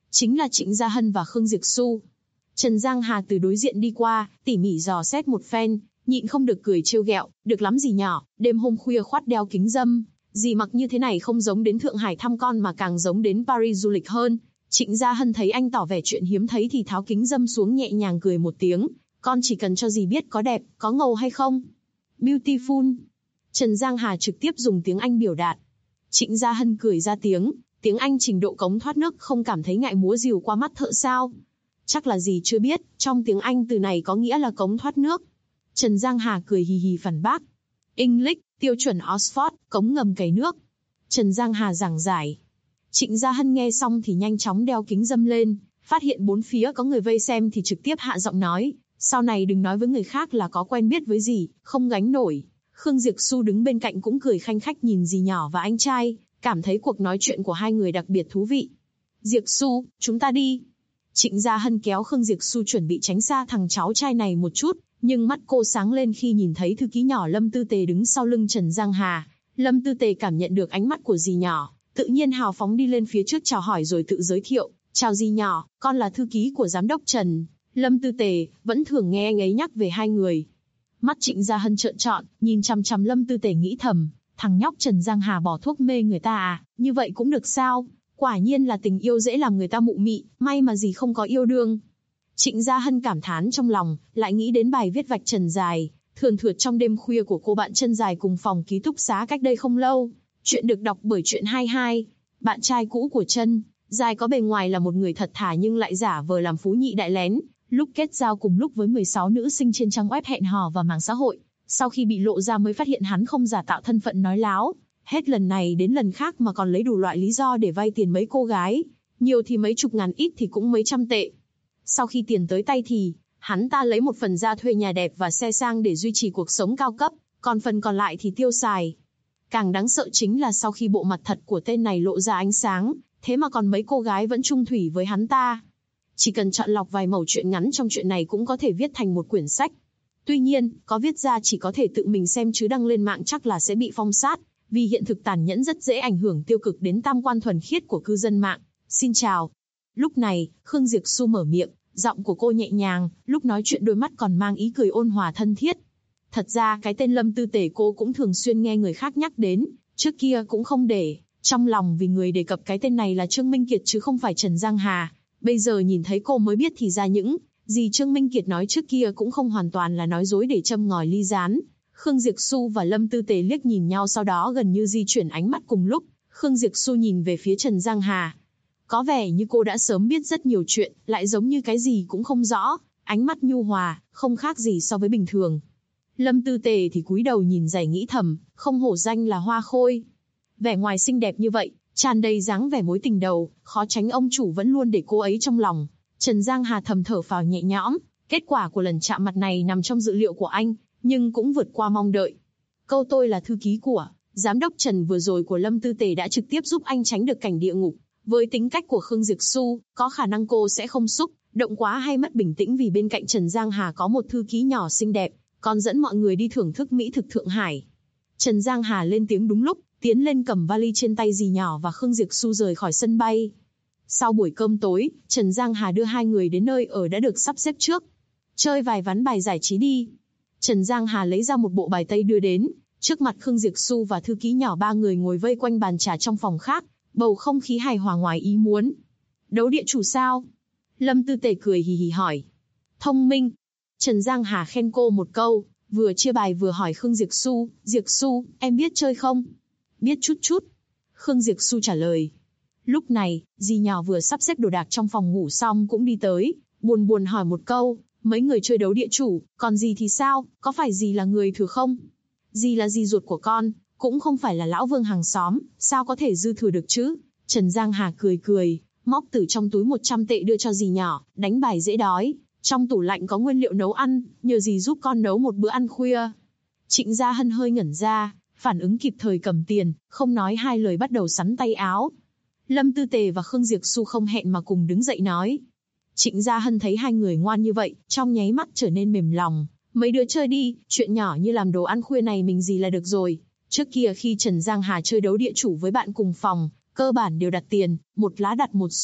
chính là Trịnh Gia Hân và Khương Diệp Xu. Trần Giang Hà từ đối diện đi qua, tỉ mỉ dò xét một phen, nhịn không được cười trêu ghẹo, được lắm dì nhỏ, đêm hôm khuya khoát đeo kính râm, dì mặc như thế này không giống đến Thượng Hải thăm con mà càng giống đến Paris du lịch hơn. Trịnh Gia Hân thấy anh tỏ vẻ chuyện hiếm thấy thì tháo kính râm xuống nhẹ nhàng cười một tiếng, con chỉ cần cho dì biết có đẹp, có ngầu hay không. Beautiful. Trần Giang Hà trực tiếp dùng tiếng Anh biểu đạt. Trịnh Gia Hân cười ra tiếng Anh trình độ cống thoát nước không cảm thấy ngại múa rìu qua mắt thợ sao. Chắc là dì chưa biết, trong tiếng Anh từ này có nghĩa là cống thoát nước. Trần Giang Hà cười hì hì phản bác. English, tiêu chuẩn Oxford, cống ngầm cày nước. Trần Giang Hà giảng giải. Trịnh Gia Hân nghe xong thì nhanh chóng đeo kính râm lên, phát hiện bốn phía có người vây xem thì trực tiếp hạ giọng nói, sau này đừng nói với người khác là có quen biết với dì, không gánh nổi. Khương Diệp Xu đứng bên cạnh cũng cười khanh khách nhìn dì nhỏ và anh trai, cảm thấy cuộc nói chuyện của hai người đặc biệt thú vị. Diệp Xu, chúng ta đi. Trịnh Gia Hân kéo Khương Diệp Xu chuẩn bị tránh xa thằng cháu trai này một chút, nhưng mắt cô sáng lên khi nhìn thấy thư ký nhỏ Lâm Tư Tề đứng sau lưng Trần Giang Hà. Lâm Tư Tề cảm nhận được ánh mắt của dì nhỏ, tự nhiên hào phóng đi lên phía trước chào hỏi rồi tự giới thiệu, chào dì nhỏ, con là thư ký của giám đốc Trần. Lâm Tư Tề, vẫn thường nghe anh ấy nhắc về hai người. Mắt Trịnh Gia Hân trợn tròn, nhìn chằm chằm Lâm Tư Tề nghĩ thầm, thằng nhóc Trần Giang Hà bỏ thuốc mê người ta à, như vậy cũng được sao? Quả nhiên là tình yêu dễ làm người ta mụ mị, may mà dì không có yêu đương. Trịnh Gia Hân cảm thán trong lòng, lại nghĩ đến bài viết vạch trần dài, thườn thượt trong đêm khuya của cô bạn chân dài cùng phòng ký túc xá cách đây không lâu. Chuyện được đọc bởi Truyện 22. Bạn trai cũ của chân dài có bề ngoài là một người thật thà nhưng lại giả vờ làm phú nhị đại lén, lúc kết giao cùng lúc với 16 nữ sinh trên trang web hẹn hò và mạng xã hội. Sau khi bị lộ ra mới phát hiện hắn không giả tạo thân phận nói láo, hết lần này đến lần khác mà còn lấy đủ loại lý do để vay tiền mấy cô gái, nhiều thì mấy chục ngàn, ít thì cũng mấy trăm tệ. Sau khi tiền tới tay thì, hắn ta lấy một phần ra thuê nhà đẹp và xe sang để duy trì cuộc sống cao cấp, còn phần còn lại thì tiêu xài. Càng đáng sợ chính là sau khi bộ mặt thật của tên này lộ ra ánh sáng, thế mà còn mấy cô gái vẫn chung thủy với hắn ta. Chỉ cần chọn lọc vài mẩu chuyện ngắn trong chuyện này cũng có thể viết thành một quyển sách. Tuy nhiên, có viết ra chỉ có thể tự mình xem chứ đăng lên mạng chắc là sẽ bị phong sát, vì hiện thực tàn nhẫn rất dễ ảnh hưởng tiêu cực đến tam quan thuần khiết của cư dân mạng. Xin chào. Lúc này, Khương Diệp Xu mở miệng, giọng của cô nhẹ nhàng, lúc nói chuyện đôi mắt còn mang ý cười ôn hòa thân thiết. Thật ra cái tên Lâm Tư Tề cô cũng thường xuyên nghe người khác nhắc đến, trước kia cũng không để trong lòng vì người đề cập cái tên này là Trương Minh Kiệt chứ không phải Trần Giang Hà. Bây giờ nhìn thấy cô mới biết thì ra những gì Trương Minh Kiệt nói trước kia cũng không hoàn toàn là nói dối để châm ngòi ly gián. Khương Diệp Xu và Lâm Tư Tề liếc nhìn nhau sau đó gần như di chuyển ánh mắt cùng lúc. Khương Diệp Xu nhìn về phía Trần Giang Hà. Có vẻ như cô đã sớm biết rất nhiều chuyện, lại giống như cái gì cũng không rõ, ánh mắt nhu hòa, không khác gì so với bình thường. Lâm Tư Tề thì cúi đầu nhìn giày nghĩ thầm, không hổ danh là hoa khôi. Vẻ ngoài xinh đẹp như vậy, tràn đầy dáng vẻ mối tình đầu, khó tránh ông chủ vẫn luôn để cô ấy trong lòng. Trần Giang Hà thầm thở phào nhẹ nhõm, kết quả của lần chạm mặt này nằm trong dự liệu của anh, nhưng cũng vượt qua mong đợi. Câu tôi là thư ký của giám đốc Trần vừa rồi của Lâm Tư Tề đã trực tiếp giúp anh tránh được cảnh địa ngục. Với tính cách của Khương Diệp Xu, có khả năng cô sẽ không xúc động quá hay mất bình tĩnh vì bên cạnh Trần Giang Hà có một thư ký nhỏ xinh đẹp, còn dẫn mọi người đi thưởng thức mỹ thực Thượng Hải. Trần Giang Hà lên tiếng đúng lúc, tiến lên cầm vali trên tay dì nhỏ và Khương Diệp Xu rời khỏi sân bay. Sau buổi cơm tối, Trần Giang Hà đưa hai người đến nơi ở đã được sắp xếp trước. Chơi vài ván bài giải trí đi. Trần Giang Hà lấy ra một bộ bài tây đưa đến, trước mặt Khương Diệp Xu và thư ký nhỏ ba người ngồi vây quanh bàn trà trong phòng khác, bầu không khí hài hòa ngoài ý muốn. Đấu địa chủ sao? Lâm Tư Tề cười hì hì hỏi. Thông minh. Trần Giang Hà khen cô một câu, vừa chia bài vừa hỏi Khương Diệp Xu, Diệp Xu, em biết chơi không? Biết chút chút. Khương Diệp Xu trả lời. Lúc này, dì nhỏ vừa sắp xếp đồ đạc trong phòng ngủ xong cũng đi tới, buồn buồn hỏi một câu, mấy người chơi đấu địa chủ, còn dì thì sao, có phải dì là người thừa không? Dì là dì ruột của con, cũng không phải là lão Vương hàng xóm, sao có thể dư thừa được chứ? Trần Giang Hà cười cười, móc từ trong túi 100 tệ đưa cho dì nhỏ, đánh bài dễ đói. Trong tủ lạnh có nguyên liệu nấu ăn, nhờ dì giúp con nấu một bữa ăn khuya. Trịnh Gia Hân hơi ngẩn ra, phản ứng kịp thời cầm tiền, không nói hai lời bắt đầu sắn tay áo. Lâm Tư Tề và Khương Diệp Xu không hẹn mà cùng đứng dậy nói. Trịnh Gia Hân thấy hai người ngoan như vậy, trong nháy mắt trở nên mềm lòng. Mấy đứa chơi đi, chuyện nhỏ như làm đồ ăn khuya này mình gì là được rồi. Trước kia khi Trần Giang Hà chơi đấu địa chủ với bạn cùng phòng, cơ bản đều đặt tiền, một lá đặt một xu,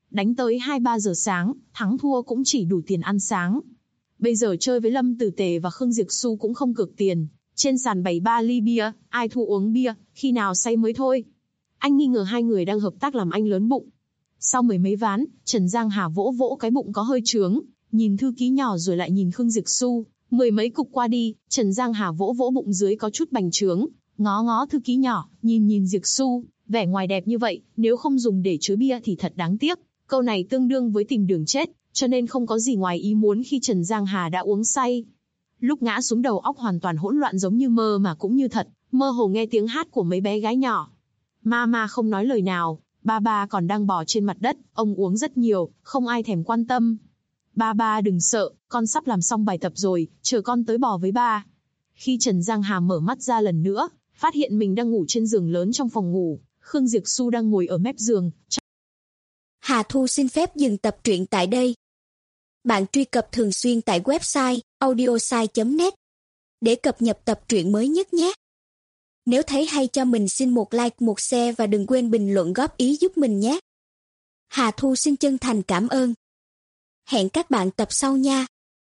Đánh tới 2-3 giờ sáng, thắng thua cũng chỉ đủ tiền ăn sáng. Bây giờ chơi với Lâm Tử Tề và Khương Diệp Xu cũng không cược tiền. Trên sàn bày 3 ly bia, ai thua uống bia, khi nào say mới thôi. Anh nghi ngờ hai người đang hợp tác làm anh lớn bụng. Sau mười mấy ván, Trần Giang Hà vỗ vỗ cái bụng có hơi trướng, nhìn thư ký nhỏ rồi lại nhìn Khương Diệp Xu. Mười mấy cục qua đi, Trần Giang Hà vỗ vỗ bụng dưới có chút bành trướng, ngó ngó thư ký nhỏ, nhìn Diệp Xu, vẻ ngoài đẹp như vậy, nếu không dùng để chứa bia thì thật đáng tiếc. Câu này tương đương với tìm đường chết, cho nên không có gì ngoài ý muốn khi Trần Giang Hà đã uống say. Lúc ngã xuống đầu óc hoàn toàn hỗn loạn giống như mơ mà cũng như thật, mơ hồ nghe tiếng hát của mấy bé gái nhỏ. Mama không nói lời nào, ba còn đang bò trên mặt đất, ông uống rất nhiều, không ai thèm quan tâm. Ba đừng sợ, con sắp làm xong bài tập rồi, chờ con tới bò với ba. Khi Trần Giang Hà mở mắt ra lần nữa, phát hiện mình đang ngủ trên giường lớn trong phòng ngủ, Khương Diệp Xu đang ngồi ở mép giường. Hà Thu xin phép dừng tập truyện tại đây. Bạn truy cập thường xuyên tại website audiosai.net để cập nhật tập truyện mới nhất nhé. Nếu thấy hay cho mình xin một like, một share và đừng quên bình luận góp ý giúp mình nhé. Hà Thu xin chân thành cảm ơn. Hẹn các bạn tập sau nha.